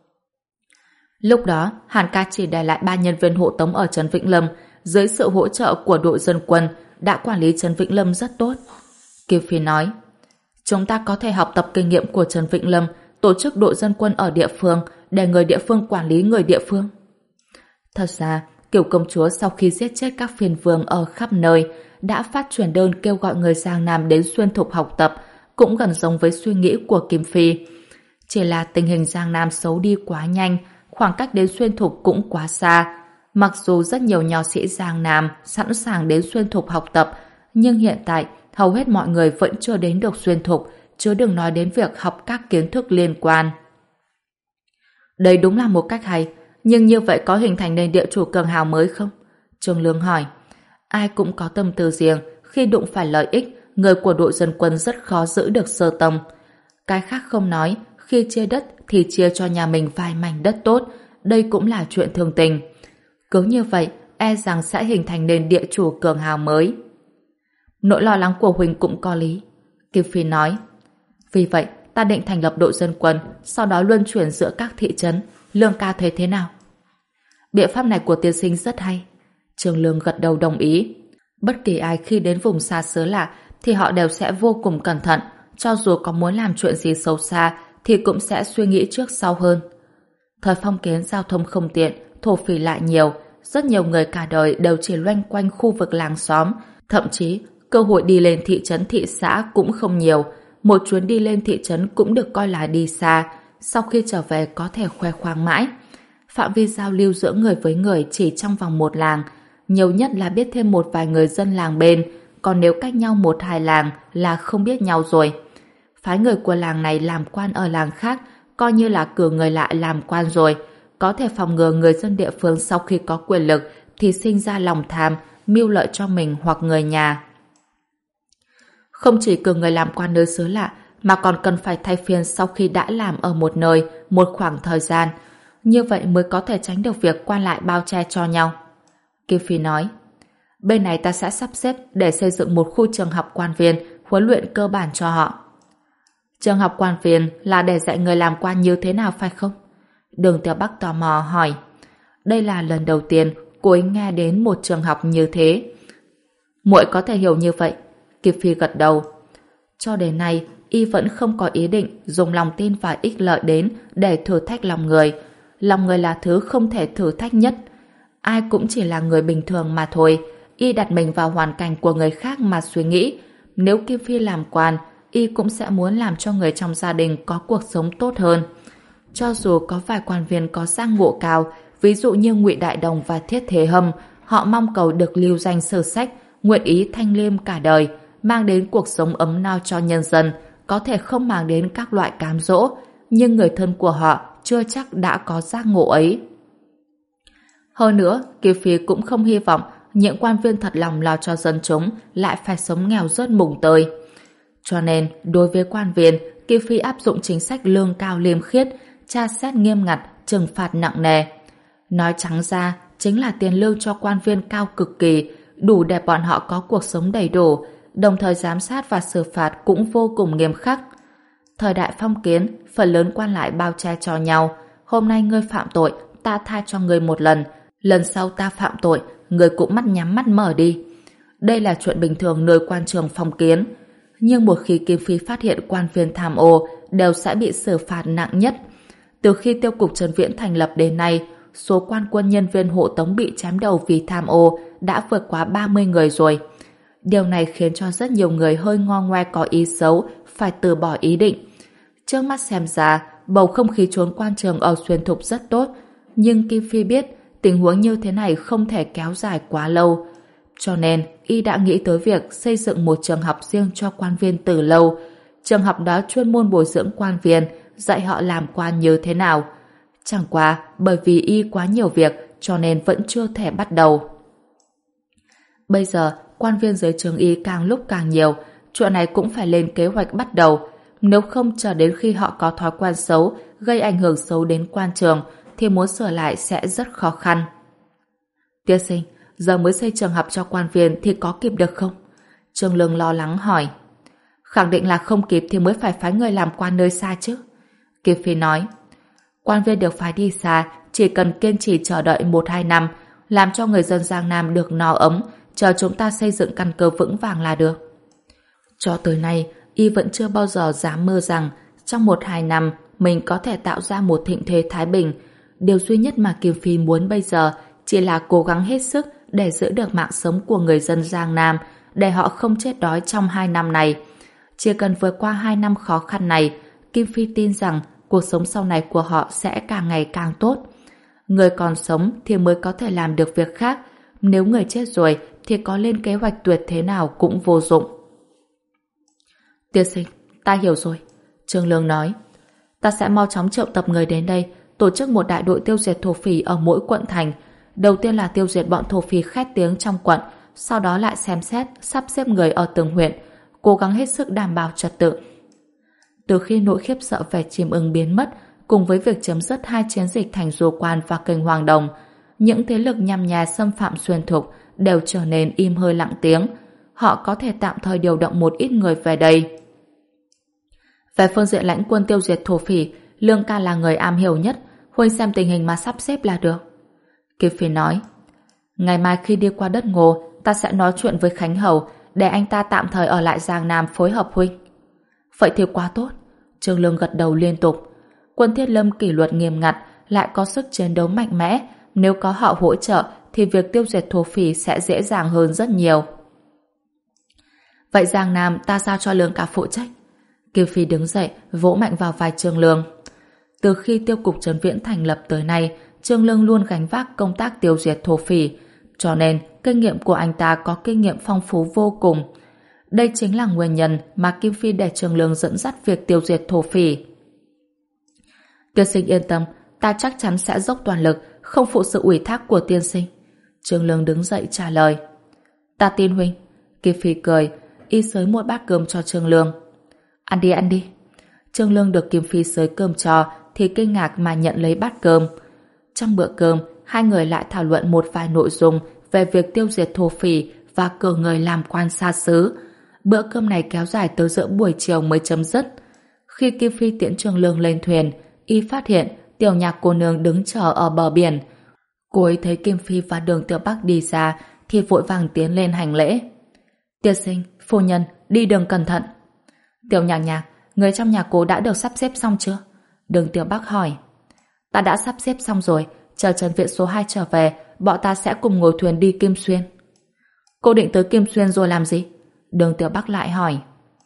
Lúc đó, Hàn ca chỉ để lại ba nhân viên hộ tống ở Trấn Vĩnh Lâm, dưới sự hỗ trợ của đội dân quân đã quản lý Trấn Vĩnh Lâm rất tốt. Kim Phi nói: Chúng ta có thể học tập kinh nghiệm của Trấn Vĩnh Lâm, tổ chức đội dân quân ở địa phương để người địa phương quản lý người địa phương. Thật ra, Kiều công chúa sau khi giết chết các phiên vương ở khắp nơi đã phát truyền đơn kêu gọi người Giang Nam đến Xuyên Thục học tập, cũng gần giống với suy nghĩ của Kim Phi. Chỉ là tình hình Giang Nam xấu đi quá nhanh, khoảng cách đến Xuyên Thục cũng quá xa. Mặc dù rất nhiều nho sĩ Giang Nam sẵn sàng đến Xuyên Thục học tập, nhưng hiện tại hầu hết mọi người vẫn chưa đến được Xuyên Thục, chứ đừng nói đến việc học các kiến thức liên quan. Đây đúng là một cách hay, nhưng như vậy có hình thành nên địa chủ cường hào mới không? Trương Lương hỏi. Ai cũng có tâm tư riêng, khi đụng phải lợi ích, người của đội dân quân rất khó giữ được sơ tâm. Cái khác không nói, khi chia đất thì chia cho nhà mình vài mảnh đất tốt, đây cũng là chuyện thường tình. Cứ như vậy, e rằng sẽ hình thành nên địa chủ cường hào mới. Nỗi lo lắng của Huỳnh cũng có lý. Kim Phi nói. Vì vậy, ta định thành lập đội dân quân, sau đó luân chuyển giữa các thị trấn. Lương ca thấy thế nào? Biện pháp này của tiên sinh rất hay. Trương Lương gật đầu đồng ý. Bất kỳ ai khi đến vùng xa xứ lạ thì họ đều sẽ vô cùng cẩn thận, cho dù có muốn làm chuyện gì xấu xa thì cũng sẽ suy nghĩ trước sau hơn. Thời phong kiến giao thông không tiện, thổ phỉ lại nhiều, rất nhiều người cả đời đều chỉ loanh quanh khu vực làng xóm, thậm chí cơ hội đi lên thị trấn thị xã cũng không nhiều. Một chuyến đi lên thị trấn cũng được coi là đi xa, sau khi trở về có thể khoe khoang mãi. Phạm vi giao lưu giữa người với người chỉ trong vòng một làng, nhiều nhất là biết thêm một vài người dân làng bên, còn nếu cách nhau một hai làng là không biết nhau rồi. Phái người của làng này làm quan ở làng khác, coi như là cử người lạ làm quan rồi. có thể phòng ngừa người dân địa phương sau khi có quyền lực thì sinh ra lòng tham, mưu lợi cho mình hoặc người nhà. Không chỉ cử người làm quan nơi xứ lạ, mà còn cần phải thay phiên sau khi đã làm ở một nơi một khoảng thời gian. Như vậy mới có thể tránh được việc quan lại bao che cho nhau. Kim Phi nói, bên này ta sẽ sắp xếp để xây dựng một khu trường học quan viên huấn luyện cơ bản cho họ. Trường học quan viên là để dạy người làm quan như thế nào phải không? Đường Tiểu Bắc tò mò hỏi. Đây là lần đầu tiên cô ấy nghe đến một trường học như thế. Muội có thể hiểu như vậy. Kim Phi gật đầu. Cho đến nay, y vẫn không có ý định dùng lòng tin và ích lợi đến để thử thách lòng người. Lòng người là thứ không thể thử thách nhất. Ai cũng chỉ là người bình thường mà thôi. Y đặt mình vào hoàn cảnh của người khác mà suy nghĩ. Nếu Kim Phi làm quan, y cũng sẽ muốn làm cho người trong gia đình có cuộc sống tốt hơn. Cho dù có vài quan viên có giác ngộ cao, ví dụ như Ngụy Đại Đồng và Thiết Thế Hâm, họ mong cầu được lưu danh sử sách, nguyện ý thanh liêm cả đời, mang đến cuộc sống ấm no cho nhân dân, có thể không mang đến các loại cám dỗ, nhưng người thân của họ chưa chắc đã có giác ngộ ấy. Hơn nữa, Kim Phi cũng không hy vọng những quan viên thật lòng lo cho dân chúng lại phải sống nghèo rớt mùng tơi. Cho nên, đối với quan viên, Kim Phi áp dụng chính sách lương cao liêm khiết, tra xét nghiêm ngặt, trừng phạt nặng nề. Nói trắng ra, chính là tiền lương cho quan viên cao cực kỳ, đủ để bọn họ có cuộc sống đầy đủ, đồng thời giám sát và xử phạt cũng vô cùng nghiêm khắc. Thời đại phong kiến, phần lớn quan lại bao che cho nhau. Hôm nay ngươi phạm tội, ta tha cho ngươi một lần. Lần sau ta phạm tội, ngươi cũng mắt nhắm mắt mở đi. Đây là chuyện bình thường nơi quan trường phong kiến. Nhưng một khi Kim Phi phát hiện quan viên tham ô, đều sẽ bị xử phạt nặng nhất. Từ khi tiêu cục Trần Viễn thành lập đến nay, số quan quân nhân viên hộ tống bị chém đầu vì tham ô đã vượt quá ba mươi người rồi. Điều này khiến cho rất nhiều người hơi ngo ngoe có ý xấu, phải từ bỏ ý định. Trước mắt xem ra, bầu không khí trốn quan trường ở Xuyên Thục rất tốt, nhưng Kim Phi biết tình huống như thế này không thể kéo dài quá lâu. Cho nên, y đã nghĩ tới việc xây dựng một trường học riêng cho quan viên từ lâu. Trường học đó chuyên môn bồi dưỡng quan viên, dạy họ làm quan như thế nào. Chẳng qua, bởi vì y quá nhiều việc, cho nên vẫn chưa thể bắt đầu. Bây giờ, quan viên dưới trường y càng lúc càng nhiều, chuyện này cũng phải lên kế hoạch bắt đầu. Nếu không chờ đến khi họ có thói quen xấu, gây ảnh hưởng xấu đến quan trường, thì muốn sửa lại sẽ rất khó khăn. Tiên sinh, giờ mới xây trường học cho quan viên thì có kịp được không? Trương Lương lo lắng hỏi. Khẳng định là không kịp thì mới phải phái người làm quan nơi xa chứ. Kim Phi nói, quan viên được phái đi xa, chỉ cần kiên trì chờ đợi một hai năm, làm cho người dân Giang Nam được no ấm, chờ chúng ta xây dựng căn cơ vững vàng là được. Cho tới nay, y vẫn chưa bao giờ dám mơ rằng trong một hai năm mình có thể tạo ra một thịnh thế thái bình. Điều duy nhất mà Kim Phi muốn bây giờ chỉ là cố gắng hết sức để giữ được mạng sống của người dân Giang Nam, để họ không chết đói trong hai năm này. Chỉ cần vượt qua hai năm khó khăn này, Kim Phi tin rằng cuộc sống sau này của họ sẽ càng ngày càng tốt. Người còn sống thì mới có thể làm được việc khác. Nếu người chết rồi thì có lên kế hoạch tuyệt thế nào cũng vô dụng. Tiên sinh, ta hiểu rồi. Trương Lương nói, ta sẽ mau chóng triệu tập người đến đây, tổ chức một đại đội tiêu diệt thổ phỉ ở mỗi quận thành. Đầu tiên là tiêu diệt bọn thổ phỉ khét tiếng trong quận, sau đó lại xem xét, sắp xếp người ở từng huyện, cố gắng hết sức đảm bảo trật tự. Từ khi nỗi khiếp sợ về chim ưng biến mất, cùng với việc chấm dứt hai chiến dịch thành Du Quan và Kênh Hoàng Đồng, những thế lực nhằm nhà xâm phạm Xuyên Thục đều trở nên im hơi lặng tiếng. Họ có thể tạm thời điều động một ít người về đây. Về phương diện lãnh quân tiêu diệt thổ phỉ, Lương ca là người am hiểu nhất, huynh xem tình hình mà sắp xếp là được. Kim Phi nói, ngày mai khi đi qua đất Ngô, ta sẽ nói chuyện với Khánh Hầu để anh ta tạm thời ở lại Giang Nam phối hợp huynh. Vậy thì quá tốt. Trương Lương gật đầu liên tục. Quân Thiết Lâm kỷ luật nghiêm ngặt, lại có sức chiến đấu mạnh mẽ. Nếu có họ hỗ trợ thì việc tiêu diệt thổ phỉ sẽ dễ dàng hơn rất nhiều. Vậy Giang Nam ta giao cho Lương ca phụ trách. Kim Phi đứng dậy, vỗ mạnh vào vai Trương Lương. Từ khi tiêu cục Trần Viễn thành lập tới nay, Trương Lương luôn gánh vác công tác tiêu diệt thổ phỉ, cho nên kinh nghiệm của anh ta có kinh nghiệm phong phú vô cùng. Đây chính là nguyên nhân mà Kim Phi để Trương Lương dẫn dắt việc tiêu diệt thổ phỉ. Tiên sinh yên tâm, ta chắc chắn sẽ dốc toàn lực, không phụ sự ủy thác của tiên sinh. Trương Lương đứng dậy trả lời. Ta tin huynh. Kim Phi cười, y xới một bát cơm cho Trương Lương. Ăn đi, ăn đi. Trương Lương được Kim Phi xới cơm cho thì kinh ngạc mà nhận lấy bát cơm. Trong bữa cơm, hai người lại thảo luận một vài nội dung về việc tiêu diệt thổ phỉ và cử người làm quan xa xứ. Bữa cơm này kéo dài tới giữa buổi chiều mới chấm dứt. Khi Kim Phi tiễn Trương Lương lên thuyền, y phát hiện Tiểu Nhạc cô nương đứng chờ ở bờ biển. Cô ấy thấy Kim Phi và Đường Tiểu Bắc đi ra thì vội vàng tiến lên hành lễ. Tiên sinh, phu nhân, đi đường cẩn thận. Tiểu Nhạc Nhạc, người trong nhà cô đã được sắp xếp xong chưa? Đường Tiểu Bắc hỏi. Ta đã sắp xếp xong rồi, chờ Trần Viện số hai trở về, bọn ta sẽ cùng ngồi thuyền đi Kim Xuyên. Cô định tới Kim Xuyên rồi làm gì? Đường Tiểu Bắc lại hỏi.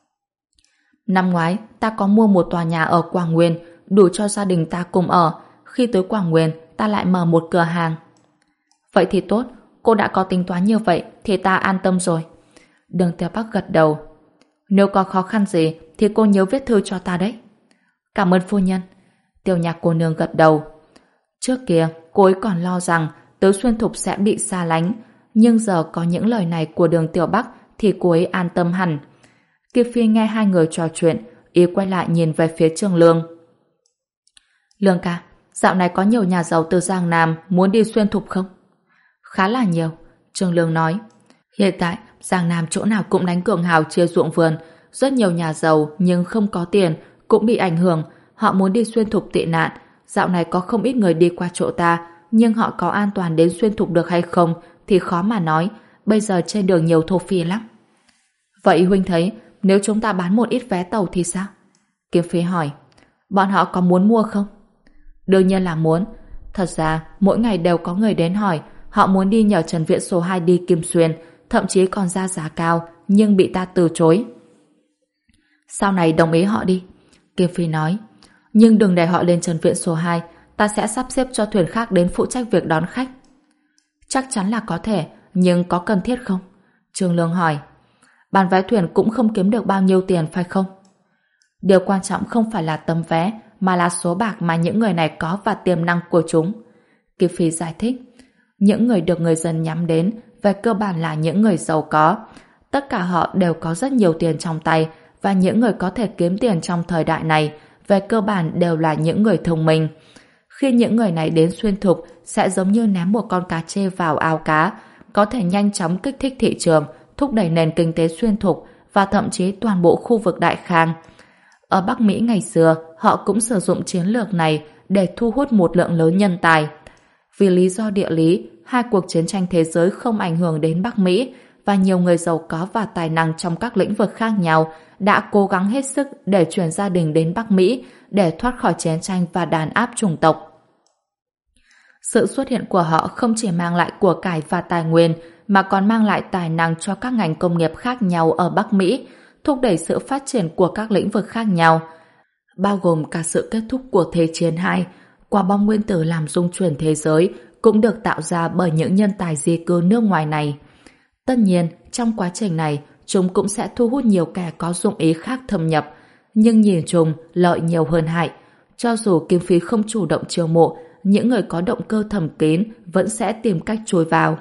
Năm ngoái, ta có mua một tòa nhà ở Quảng Nguyên, đủ cho gia đình ta cùng ở. Khi tới Quảng Nguyên, ta lại mở một cửa hàng. Vậy thì tốt, cô đã có tính toán như vậy thì ta an tâm rồi. Đường Tiểu Bắc gật đầu. Nếu có khó khăn gì thì cô nhớ viết thư cho ta đấy. Cảm ơn phu nhân. Tiểu Nhạc cô nương gật đầu. Trước kia, cô ấy còn lo rằng Tứ Xuyên Thục sẽ bị xa lánh, nhưng giờ có những lời này của Đường Tiểu Bắc thì cô ấy an tâm hẳn. Kiếp Phi nghe hai người trò chuyện, ý quay lại nhìn về phía Trương Lương. Lương ca, dạo này có nhiều nhà giàu từ Giang Nam muốn đi Xuyên Thục không? Khá là nhiều, Trương Lương nói. Hiện tại, Giang Nam chỗ nào cũng đánh cường hào chia ruộng vườn, rất nhiều nhà giàu nhưng không có tiền cũng bị ảnh hưởng, họ muốn đi Xuyên Thục tị nạn. Dạo này có không ít người đi qua chỗ ta, nhưng họ có an toàn đến Xuyên Thục được hay không thì khó mà nói, bây giờ trên đường nhiều thổ phỉ lắm. Vậy huynh thấy, nếu chúng ta bán một ít vé tàu thì sao? Kiếm Phi hỏi. Bọn họ có muốn mua không? Đương nhiên là muốn. Thật ra, mỗi ngày đều có người đến hỏi, họ muốn đi nhờ Trần Viện số hai đi Kim Xuyên, thậm chí còn ra giá cao, nhưng bị ta từ chối. Sau này đồng ý họ đi. Kiếm Phi nói. Nhưng đừng để họ lên Trần Viện số hai, ta sẽ sắp xếp cho thuyền khác đến phụ trách việc đón khách. Chắc chắn là có thể, nhưng có cần thiết không? Trương Lương hỏi. Bán vé thuyền cũng không kiếm được bao nhiêu tiền phải không? Điều quan trọng không phải là tấm vé, mà là số bạc mà những người này có và tiềm năng của chúng. Kiều Phi giải thích. Những người được người dân nhắm đến về cơ bản là những người giàu có. Tất cả họ đều có rất nhiều tiền trong tay, và những người có thể kiếm tiền trong thời đại này về cơ bản đều là những người thông minh. Khi những người này đến Xuyên Thục sẽ giống như ném một con cá trê vào ao cá, có thể nhanh chóng kích thích thị trường, thúc đẩy nền kinh tế Xuyên Thục và thậm chí toàn bộ khu vực Đại Khang. Ở Bắc Mỹ ngày xưa, họ cũng sử dụng chiến lược này để thu hút một lượng lớn nhân tài. Vì lý do địa lý, hai cuộc chiến tranh thế giới không ảnh hưởng đến Bắc Mỹ và nhiều người giàu có và tài năng trong các lĩnh vực khác nhau đã cố gắng hết sức để chuyển gia đình đến Bắc Mỹ để thoát khỏi chiến tranh và đàn áp chủng tộc. Sự xuất hiện của họ không chỉ mang lại của cải và tài nguyên mà còn mang lại tài năng cho các ngành công nghiệp khác nhau ở Bắc Mỹ, thúc đẩy sự phát triển của các lĩnh vực khác nhau, bao gồm cả sự kết thúc của Thế chiến hai. Quả bom nguyên tử làm rung chuyển thế giới cũng được tạo ra bởi những nhân tài di cư nước ngoài này. Tất nhiên, trong quá trình này, chúng cũng sẽ thu hút nhiều kẻ có dụng ý khác thâm nhập, nhưng nhìn chung lợi nhiều hơn hại. Cho dù Kim Phi không chủ động chiêu mộ, những người có động cơ thầm kín vẫn sẽ tìm cách chui vào.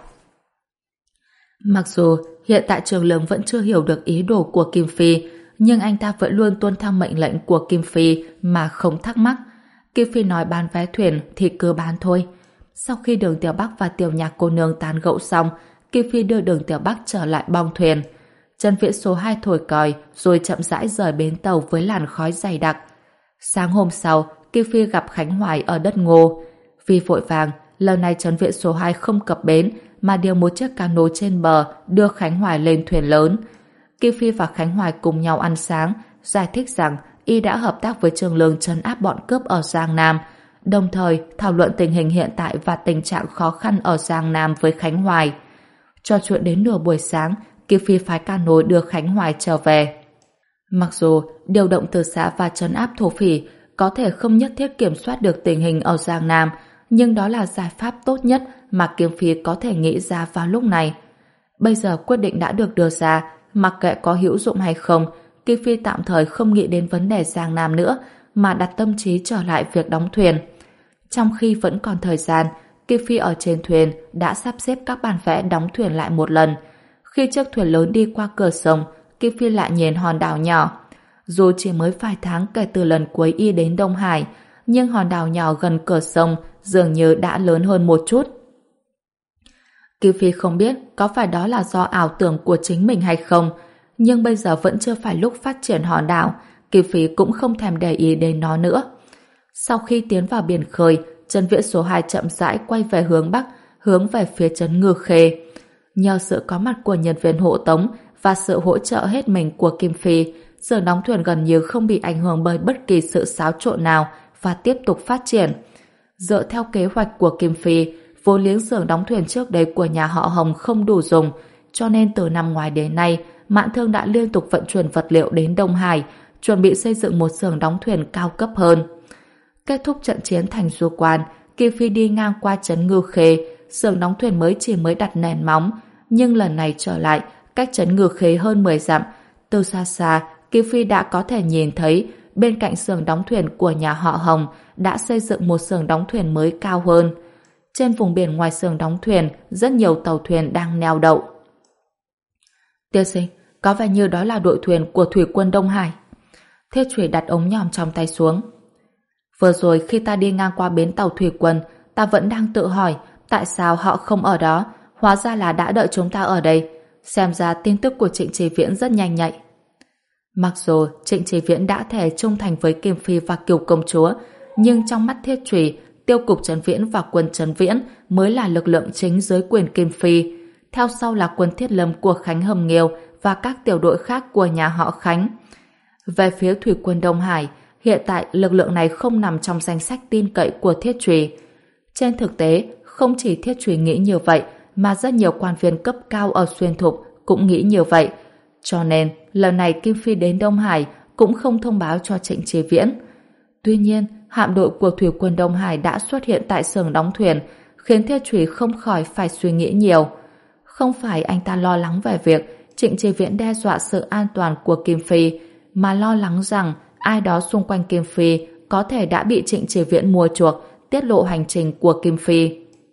Mặc dù hiện tại Trường Lương vẫn chưa hiểu được ý đồ của Kim Phi, nhưng anh ta vẫn luôn tuân theo mệnh lệnh của Kim Phi mà không thắc mắc. Kim Phi nói bán vé thuyền thì cứ bán thôi. Sau khi Đường Tiểu Bắc và Tiểu Nhạc cô nương tán gẫu xong, Kim Phi đưa Đường Tiểu Bắc trở lại bong thuyền. Trần Viễn số hai thổi còi rồi chậm rãi rời bến tàu với làn khói dày đặc. Sáng hôm sau, Kim Phi gặp Khánh Hoài ở đất Ngô. Vì vội vàng, lần này Trần Viễn số hai không cập bến mà điều một chiếc cano trên bờ đưa Khánh Hoài lên thuyền lớn. Kim Phi và Khánh Hoài cùng nhau ăn sáng, giải thích rằng y đã hợp tác với Trường Lương trấn áp bọn cướp ở Giang Nam, đồng thời thảo luận tình hình hiện tại và tình trạng khó khăn ở Giang Nam với Khánh Hoài. Trò chuyện đến nửa buổi sáng, Kim Phi phái cano đưa Khánh Hoài trở về. Mặc dù điều động từ xã và trấn áp thổ phỉ có thể không nhất thiết kiểm soát được tình hình ở Giang Nam, nhưng đó là giải pháp tốt nhất mà Kim Phi có thể nghĩ ra vào lúc này. Bây giờ quyết định đã được đưa ra, mặc kệ có hữu dụng hay không, Kim Phi tạm thời không nghĩ đến vấn đề Giang Nam nữa, mà đặt tâm trí trở lại việc đóng thuyền. Trong khi vẫn còn thời gian, Kim Phi ở trên thuyền đã sắp xếp các bản vẽ đóng thuyền lại một lần. Khi chiếc thuyền lớn đi qua cửa sông, Kim Phi lại nhìn hòn đảo nhỏ. Dù chỉ mới vài tháng kể từ lần cuối y đến Đông Hải, nhưng hòn đảo nhỏ gần cửa sông dường như đã lớn hơn một chút. Kim Phi không biết có phải đó là do ảo tưởng của chính mình hay không, nhưng bây giờ vẫn chưa phải lúc phát triển hòn đảo, Kim Phi cũng không thèm để ý đến nó nữa. Sau khi tiến vào biển khơi, Trấn Viễn số hai chậm rãi quay về hướng Bắc, hướng về phía trấn Ngư Khê. Nhờ sự có mặt của nhân viên hộ tống và sự hỗ trợ hết mình của Kim Phi, xưởng đóng thuyền gần như không bị ảnh hưởng bởi bất kỳ sự xáo trộn nào và tiếp tục phát triển. Dựa theo kế hoạch của Kim Phi, vốn liếng xưởng đóng thuyền trước đây của nhà họ Hồng không đủ dùng, cho nên từ năm ngoái đến nay, Mạn Thương đã liên tục vận chuyển vật liệu đến Đông Hải, chuẩn bị xây dựng một xưởng đóng thuyền cao cấp hơn. Kết thúc trận chiến thành Du Quan, Kim Phi đi ngang qua trấn Ngư Khê, xưởng đóng thuyền mới chỉ mới đặt nền móng, nhưng lần này trở lại, cách trấn Ngư Khê hơn mười dặm, từ xa xa, Kim Phi đã có thể nhìn thấy bên cạnh xưởng đóng thuyền của nhà họ Hồng đã xây dựng một xưởng đóng thuyền mới cao hơn. Trên vùng biển ngoài xưởng đóng thuyền, rất nhiều tàu thuyền đang neo đậu. Tiên sinh, có vẻ như đó là đội thuyền của thủy quân Đông Hải. Thiết Trùy đặt ống nhòm trong tay xuống. Vừa rồi khi ta đi ngang qua bến tàu thủy quân, ta vẫn đang tự hỏi tại sao họ không ở đó, hóa ra là đã đợi chúng ta ở đây. Xem ra tin tức của Trịnh Trì Viễn rất nhanh nhạy. Mặc dù Trịnh Trì Viễn đã thề trung thành với Kim Phi và Kiều Công Chúa, nhưng trong mắt Thiết Trùy, Tiêu cục Trấn Viễn và quân Trấn Viễn mới là lực lượng chính dưới quyền Kim Phi. Theo sau là quân Thiết Lâm của Khánh Hầm Nghiêu và các tiểu đội khác của nhà họ Khánh. Về phía thủy quân Đông Hải, hiện tại lực lượng này không nằm trong danh sách tin cậy của Thiết Trùy. Trên thực tế, không chỉ Thiết Trùy nghĩ như vậy, mà rất nhiều quan viên cấp cao ở Xuyên Thục cũng nghĩ như vậy. Cho nên, lần này Kim Phi đến Đông Hải cũng không thông báo cho Trịnh Trì Viễn. Tuy nhiên, hạm đội của thủy quân Đông Hải đã xuất hiện tại xưởng đóng thuyền, khiến Thiết Trùy không khỏi phải suy nghĩ nhiều. Không phải anh ta lo lắng về việc Trịnh Trì Viễn đe dọa sự an toàn của Kim Phi, mà lo lắng rằng ai đó xung quanh Kim Phi có thể đã bị Trịnh Trì Viễn mua chuộc, tiết lộ hành trình của Kim Phi.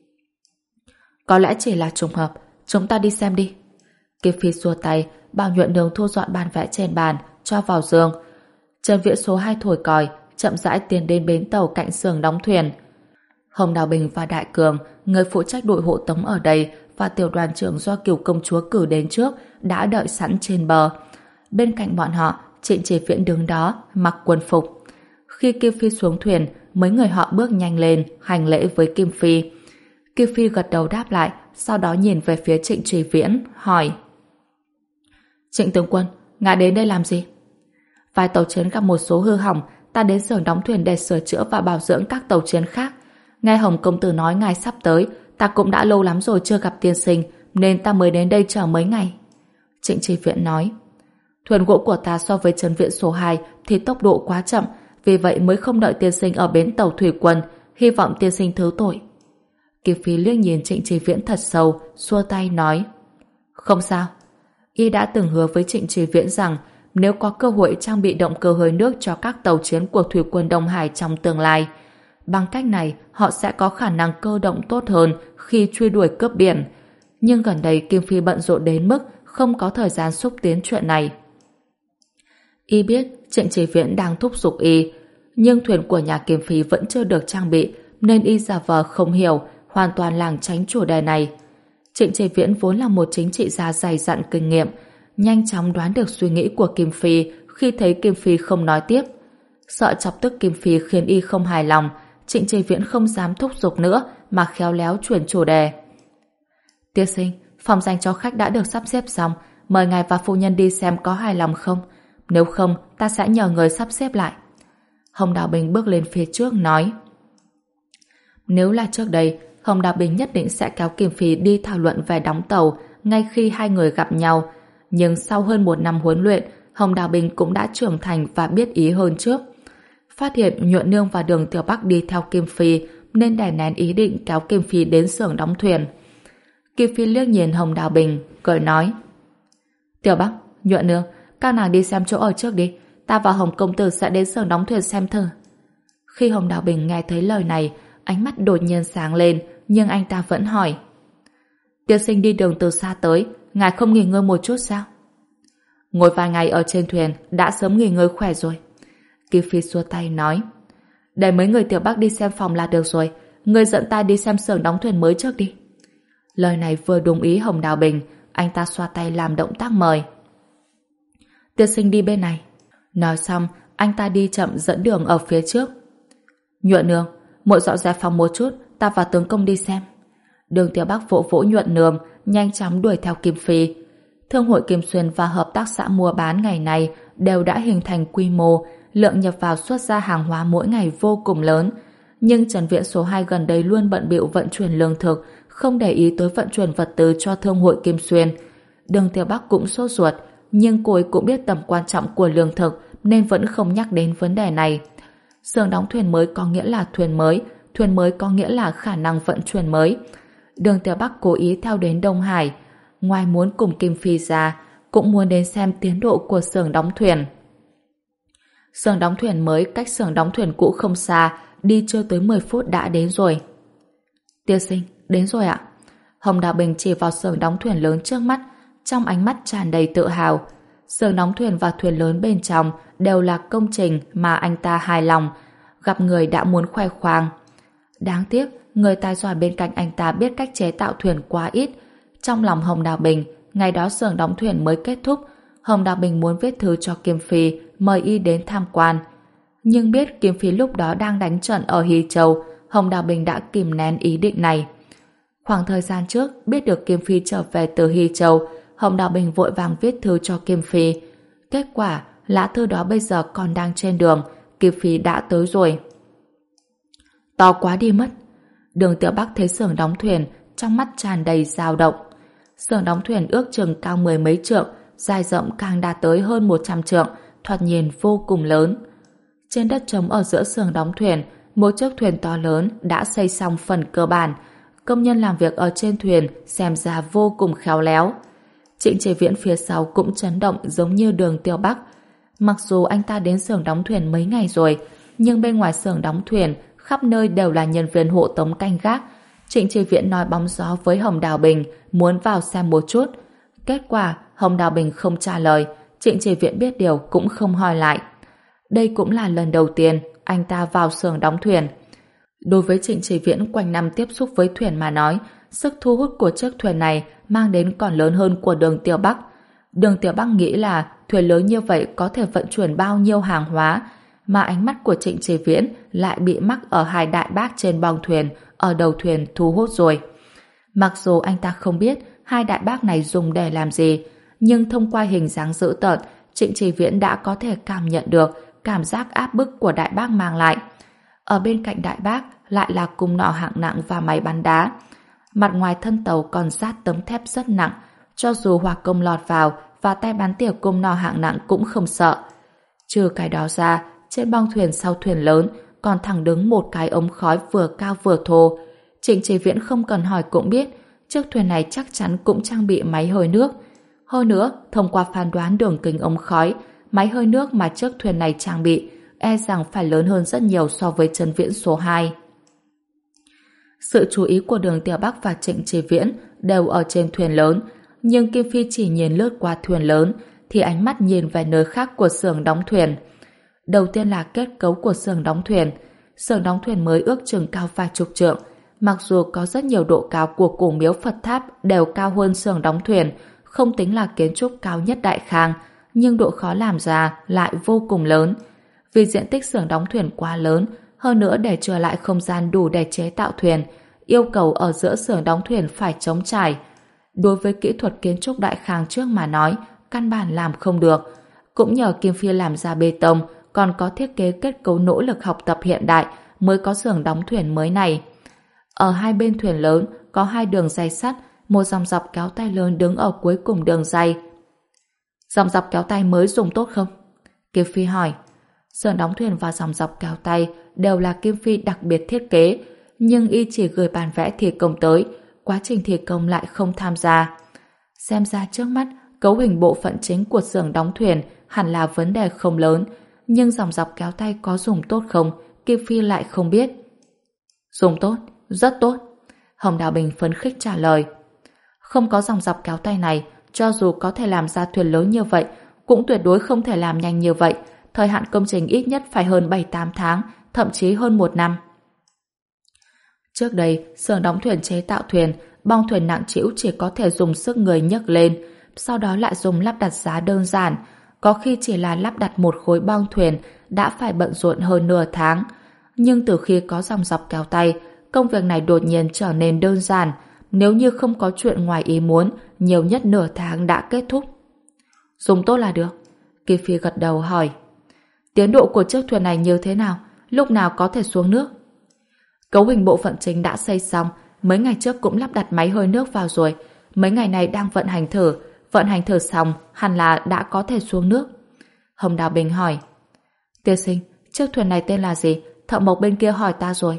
Có lẽ chỉ là trùng hợp, chúng ta đi xem đi. Kim Phi xua tay, bảo Nhuận Nương thu dọn bản vẽ trên bàn, cho vào giường. Trấn Viễn số hai thổi còi, chậm rãi tiến đến bến tàu cạnh xưởng đóng thuyền. Hồng Đào Bình và Đại Cường, người phụ trách đội hộ tống ở đây, và tiểu đoàn trưởng do Kiều Công Chúa cử đến trước, đã đợi sẵn trên bờ. Bên cạnh bọn họ, Trịnh Trì Viễn đứng đó, mặc quân phục. Khi Kim Phi xuống thuyền, mấy người họ bước nhanh lên, hành lễ với Kim Phi. Kim Phi gật đầu đáp lại, sau đó nhìn về phía Trịnh Trì Viễn, hỏi: Trịnh tướng quân, ngài đến đây làm gì? Vài tàu chiến gặp một số hư hỏng, ta đến xưởng đóng thuyền để sửa chữa và bảo dưỡng các tàu chiến khác. Nghe Hồng công tử nói ngài sắp tới, ta cũng đã lâu lắm rồi chưa gặp tiên sinh, nên ta mới đến đây chờ mấy ngày. Trịnh Trì Viễn nói: Thuyền gỗ của ta so với Trấn Viễn số hai thì tốc độ quá chậm, vì vậy mới không đợi tiên sinh ở bến tàu thủy quân, hy vọng tiên sinh thứ tội. Kim Phi liếc nhìn Trịnh Trì Viễn thật sâu, xua tay nói: Không sao. Y đã từng hứa với Trịnh Trì Viễn rằng nếu có cơ hội trang bị động cơ hơi nước cho các tàu chiến của thủy quân Đông Hải trong tương lai, bằng cách này họ sẽ có khả năng cơ động tốt hơn khi truy đuổi cướp biển. Nhưng gần đây Kim Phi bận rộn đến mức không có thời gian xúc tiến chuyện này. Y biết Trịnh Trì Viễn đang thúc giục Y, nhưng thuyền của nhà Kim Phi vẫn chưa được trang bị, nên Y giả vờ không hiểu, hoàn toàn lảng tránh chủ đề này. Trịnh Trì Viễn vốn là một chính trị gia dày dặn kinh nghiệm, nhanh chóng đoán được suy nghĩ của Kim Phi khi thấy Kim Phi không nói tiếp. Sợ chọc tức Kim Phi khiến Y không hài lòng, Trịnh Trì Viễn không dám thúc giục nữa mà khéo léo chuyển chủ đề. Tiên sinh, phòng dành cho khách đã được sắp xếp xong, mời ngài và phu nhân đi xem có hài lòng không? Nếu không, ta sẽ nhờ người sắp xếp lại. Hồng Đào Bình bước lên phía trước nói: Nếu là trước đây, Hồng Đào Bình nhất định sẽ kéo Kim Phi đi thảo luận về đóng tàu ngay khi hai người gặp nhau. Nhưng sau hơn một năm huấn luyện, Hồng Đào Bình cũng đã trưởng thành và biết ý hơn trước. Phát hiện Nhuận Nương và Đường Tiểu Bắc đi theo Kim Phi, nên đè nén ý định kéo Kim Phi đến xưởng đóng thuyền. Kim Phi liếc nhìn Hồng Đào Bình, cười nói: Tiểu Bắc, Nhuận Nương, các nàng đi xem chỗ ở trước đi, ta và Hồng công tử sẽ đến xưởng đóng thuyền xem thử. Khi Hồng Đào Bình nghe thấy lời này, ánh mắt đột nhiên sáng lên, nhưng anh ta vẫn hỏi. Tiên sinh đi đường từ xa tới, ngài không nghỉ ngơi một chút sao? Ngồi vài ngày ở trên thuyền, đã sớm nghỉ ngơi khỏe rồi. Kim Phi xua tay nói. Để mấy người Tiểu Bắc đi xem phòng là được rồi, ngươi dẫn ta đi xem xưởng đóng thuyền mới trước đi. Lời này vừa đúng ý Hồng Đào Bình, anh ta xoa tay làm động tác mời. Tiên sinh đi bên này. Nói xong, anh ta đi chậm dẫn đường ở phía trước. Nhuận Nương, muội dọn dẹp phòng một chút, ta và tướng công đi xem. Đường Tiểu Bắc vỗ vỗ Nhuận Nương, nhanh chóng đuổi theo Kim Phi. Thương hội Kim Xuyên và hợp tác xã mua bán ngày này đều đã hình thành quy mô, lượng nhập vào xuất ra hàng hóa mỗi ngày vô cùng lớn. Nhưng Trần Viễn số hai gần đây luôn bận bịu vận chuyển lương thực, không để ý tới vận chuyển vật tư cho thương hội Kim Xuyên. Đường Tiểu Bắc cũng sốt ruột, nhưng cô ấy cũng biết tầm quan trọng của lương thực nên vẫn không nhắc đến vấn đề này. Xưởng đóng thuyền mới có nghĩa là thuyền mới, thuyền mới có nghĩa là khả năng vận chuyển mới. Đường Tiểu Bắc cố ý theo đến Đông Hải, ngoài muốn cùng Kim Phi ra, cũng muốn đến xem tiến độ của xưởng đóng thuyền. Xưởng đóng thuyền mới cách xưởng đóng thuyền cũ không xa, đi chưa tới mười phút đã đến rồi. Tiên sinh, đến rồi ạ. Hồng Đào Bình chỉ vào xưởng đóng thuyền lớn trước mắt, trong ánh mắt tràn đầy tự hào. Xưởng đóng thuyền và thuyền lớn bên trong đều là công trình mà anh ta hài lòng, gặp người đã muốn khoe khoang. Đáng tiếc, người tài giỏi bên cạnh anh ta biết cách chế tạo thuyền quá ít. Trong lòng Hồng Đào Bình, ngày đó xưởng đóng thuyền mới kết thúc, Hồng Đào Bình muốn viết thư cho Kim Phi mời y đến tham quan. Nhưng biết Kim Phi lúc đó đang đánh trận ở Hy Châu, Hồng Đào Bình đã kìm nén ý định này. Khoảng thời gian trước, biết được Kim Phi trở về từ Hy Châu, Hồng Đào Bình vội vàng viết thư cho Kim Phi. Kết quả, lá thư đó bây giờ còn đang trên đường, Kim Phi đã tới rồi. To quá đi mất. Đường Tiểu Bắc thấy xưởng đóng thuyền, trong mắt tràn đầy dao động. Xưởng đóng thuyền ước chừng cao mười mấy trượng, dài rộng càng đạt tới hơn một trăm trượng, thoạt nhìn vô cùng lớn. Trên đất trống ở giữa xưởng đóng thuyền, một chiếc thuyền to lớn đã xây xong phần cơ bản. Công nhân làm việc ở trên thuyền xem ra vô cùng khéo léo. Trịnh Chỉ Viễn phía sau cũng chấn động giống như Đường Tiểu Bắc. Mặc dù anh ta đến xưởng đóng thuyền mấy ngày rồi, nhưng bên ngoài xưởng đóng thuyền khắp nơi đều là nhân viên hộ tống canh gác. Trịnh Chỉ Viễn nói bóng gió với Hồng Đào Bình muốn vào xem một chút. Kết quả Hồng Đào Bình không trả lời, Trịnh Chỉ Viễn biết điều cũng không hỏi lại. Đây cũng là lần đầu tiên anh ta vào xưởng đóng thuyền. Đối với Trịnh Chỉ Viễn quanh năm tiếp xúc với thuyền mà nói, sức thu hút của chiếc thuyền này mang đến còn lớn hơn của Đường Tiểu Bắc. Đường Tiểu Bắc nghĩ là thuyền lớn như vậy có thể vận chuyển bao nhiêu hàng hóa, mà ánh mắt của Trịnh Chỉ Viễn lại bị mắc ở hai đại bác trên bong thuyền, ở đầu thuyền thu hút rồi. Mặc dù anh ta không biết hai đại bác này dùng để làm gì, nhưng thông qua hình dáng dữ tợn, Trịnh Chỉ Viễn đã có thể cảm nhận được cảm giác áp bức của đại bác mang lại. Ở bên cạnh đại bác lại là cung nỏ hạng nặng và máy bắn đá. Mặt ngoài thân tàu còn dát tấm thép rất nặng, cho dù hỏa công lọt vào và tay bắn tỉa cung nỏ hạng nặng cũng không sợ. Trừ cái đó ra, trên bong thuyền sau thuyền lớn còn thẳng đứng một cái ống khói vừa cao vừa thô. Trịnh Chỉ Viễn không cần hỏi cũng biết chiếc thuyền này chắc chắn cũng trang bị máy hơi nước. Hơn nữa, thông qua phán đoán đường kính ống khói, máy hơi nước mà chiếc thuyền này trang bị e rằng phải lớn hơn rất nhiều so với Trần Viễn số hai. Sự chú ý của Đường Tiểu Bắc và Trịnh Chỉ Viễn đều ở trên thuyền lớn, nhưng Kim Phi chỉ nhìn lướt qua thuyền lớn thì ánh mắt nhìn về nơi khác của xưởng đóng thuyền. Đầu tiên là kết cấu của xưởng đóng thuyền. Xưởng đóng thuyền mới ước chừng cao vài chục trượng. Mặc dù có rất nhiều độ cao của cổ miếu Phật tháp đều cao hơn xưởng đóng thuyền, không tính là kiến trúc cao nhất Đại Khang, nhưng độ khó làm ra lại vô cùng lớn. Vì diện tích xưởng đóng thuyền quá lớn, hơn nữa để trở lại không gian đủ để chế tạo thuyền, yêu cầu ở giữa xưởng đóng thuyền phải trống trải. Đối với kỹ thuật kiến trúc Đại Khang trước mà nói, căn bản làm không được. Cũng nhờ Kim Phi làm ra bê tông, còn có thiết kế kết cấu nỗ lực học tập hiện đại mới có xưởng đóng thuyền mới này. Ở hai bên thuyền lớn có hai đường ray sắt, một dòng dọc kéo tay lớn đứng ở cuối cùng đường ray. Dòng dọc kéo tay mới dùng tốt không? Kim Phi hỏi. Xưởng đóng thuyền và dòng dọc kéo tay đều là Kim Phi đặc biệt thiết kế, nhưng y chỉ gửi bản vẽ thi công tới, quá trình thi công lại không tham gia. Xem ra trước mắt, cấu hình bộ phận chính của xưởng đóng thuyền hẳn là vấn đề không lớn, nhưng dòng dọc kéo tay có dùng tốt không, Kim Phi lại không biết. Dùng tốt, rất tốt. Hồng Đào Bình phấn khích trả lời. Không có dòng dọc kéo tay này, cho dù có thể làm ra thuyền lớn như vậy, cũng tuyệt đối không thể làm nhanh như vậy. Thời hạn công trình ít nhất phải hơn bảy tám tháng, thậm chí hơn một năm. Trước đây, xưởng đóng thuyền chế tạo thuyền, bong thuyền nặng trĩu chỉ có thể dùng sức người nhấc lên, sau đó lại dùng lắp đặt giá đơn giản. Có khi chỉ là lắp đặt một khối bong thuyền đã phải bận rộn hơn nửa tháng. Nhưng từ khi có dòng dọc kéo tay, công việc này đột nhiên trở nên đơn giản. Nếu như không có chuyện ngoài ý muốn, nhiều nhất nửa tháng đã kết thúc. Dùng tốt là được. Kỳ Phi gật đầu hỏi. Tiến độ của chiếc thuyền này như thế nào? Lúc nào có thể xuống nước? Cấu hình bộ phận chính đã xây xong, mấy ngày trước cũng lắp đặt máy hơi nước vào rồi. Mấy ngày này đang vận hành thử, vận hành thử xong hẳn là đã có thể xuống nước. Hồng Đào Bình hỏi. Tiên sinh, chiếc thuyền này tên là gì? Thợ mộc bên kia hỏi ta rồi.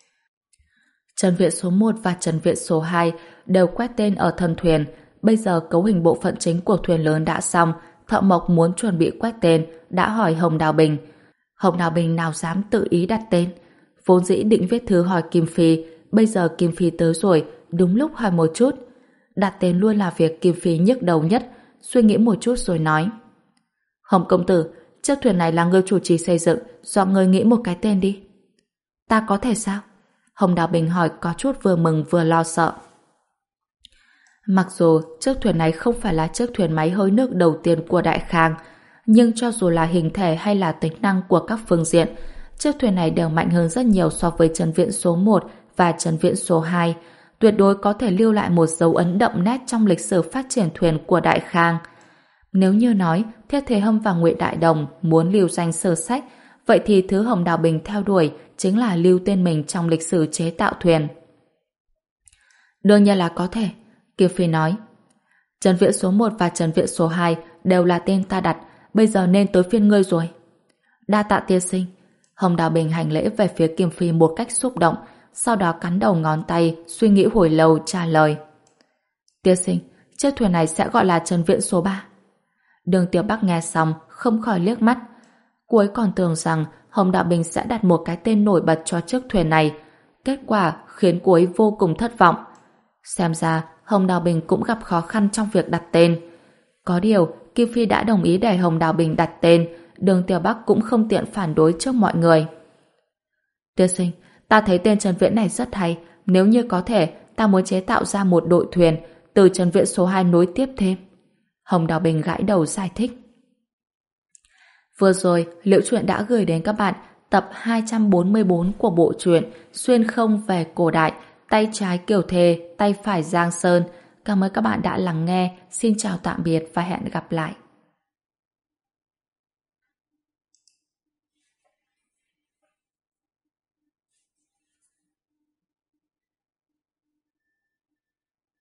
Trần viện số một và trần viện số hai đều quét tên ở thân thuyền. Bây giờ cấu hình bộ phận chính của thuyền lớn đã xong, thợ mộc muốn chuẩn bị quét tên, đã hỏi Hồng Đào Bình. Hồng Đào Bình nào dám tự ý đặt tên. Vốn dĩ định viết thư hỏi Kim Phi, bây giờ Kim Phi tới rồi, đúng lúc hỏi một chút. Đặt tên luôn là việc Kim Phi nhức đầu nhất, suy nghĩ một chút rồi nói. Hồng công tử, chiếc thuyền này là ngươi chủ trì xây dựng, do ngươi nghĩ một cái tên đi. Ta có thể sao? Hồng Đào Bình hỏi có chút vừa mừng vừa lo sợ. Mặc dù chiếc thuyền này không phải là chiếc thuyền máy hơi nước đầu tiên của Đại Khang, nhưng cho dù là hình thể hay là tính năng của các phương diện, chiếc thuyền này đều mạnh hơn rất nhiều so với Trần Viện số một và Trần Viện số hai, tuyệt đối có thể lưu lại một dấu ấn đậm nét trong lịch sử phát triển thuyền của Đại Khang. Nếu như nói Thiết Thế Hâm và Ngụy Đại Đồng muốn lưu danh sử sách, vậy thì thứ Hồng Đào Bình theo đuổi chính là lưu tên mình trong lịch sử chế tạo thuyền. Đương nhiên là có thể, Kiều Phi nói. Trần Viện số một và Trần Viện số hai đều là tên ta đặt, bây giờ nên tới phiên ngươi rồi. Đa tạ tiên sinh. Hồng Đào Bình hành lễ về phía Kim Phi một cách xúc động, sau đó cắn đầu ngón tay, suy nghĩ hồi lâu trả lời. Tiên sinh, chiếc thuyền này sẽ gọi là Trần Viện số ba. Đường Tiểu Bắc nghe xong, không khỏi liếc mắt. Cô ấy còn tưởng rằng Hồng Đào Bình sẽ đặt một cái tên nổi bật cho chiếc thuyền này. Kết quả khiến cô ấy vô cùng thất vọng. Xem ra Hồng Đào Bình cũng gặp khó khăn trong việc đặt tên. Có điều, Kim Phi đã đồng ý để Hồng Đào Bình đặt tên, Đường Tiểu Bắc cũng không tiện phản đối trước mọi người. Tiên sinh, ta thấy tên Trần Viễn này rất hay, nếu như có thể, ta muốn chế tạo ra một đội thuyền, từ Trần Viễn số hai nối tiếp thêm. Hồng Đào Bình gãi đầu giải thích. Vừa rồi, Liễu Chuyện đã gửi đến các bạn tập hai trăm bốn mươi bốn của bộ truyện Xuyên không về cổ đại, tay trái Kiều Thề, tay phải Giang Sơn. Cảm ơn các bạn đã lắng nghe. Xin chào tạm biệt và hẹn gặp lại.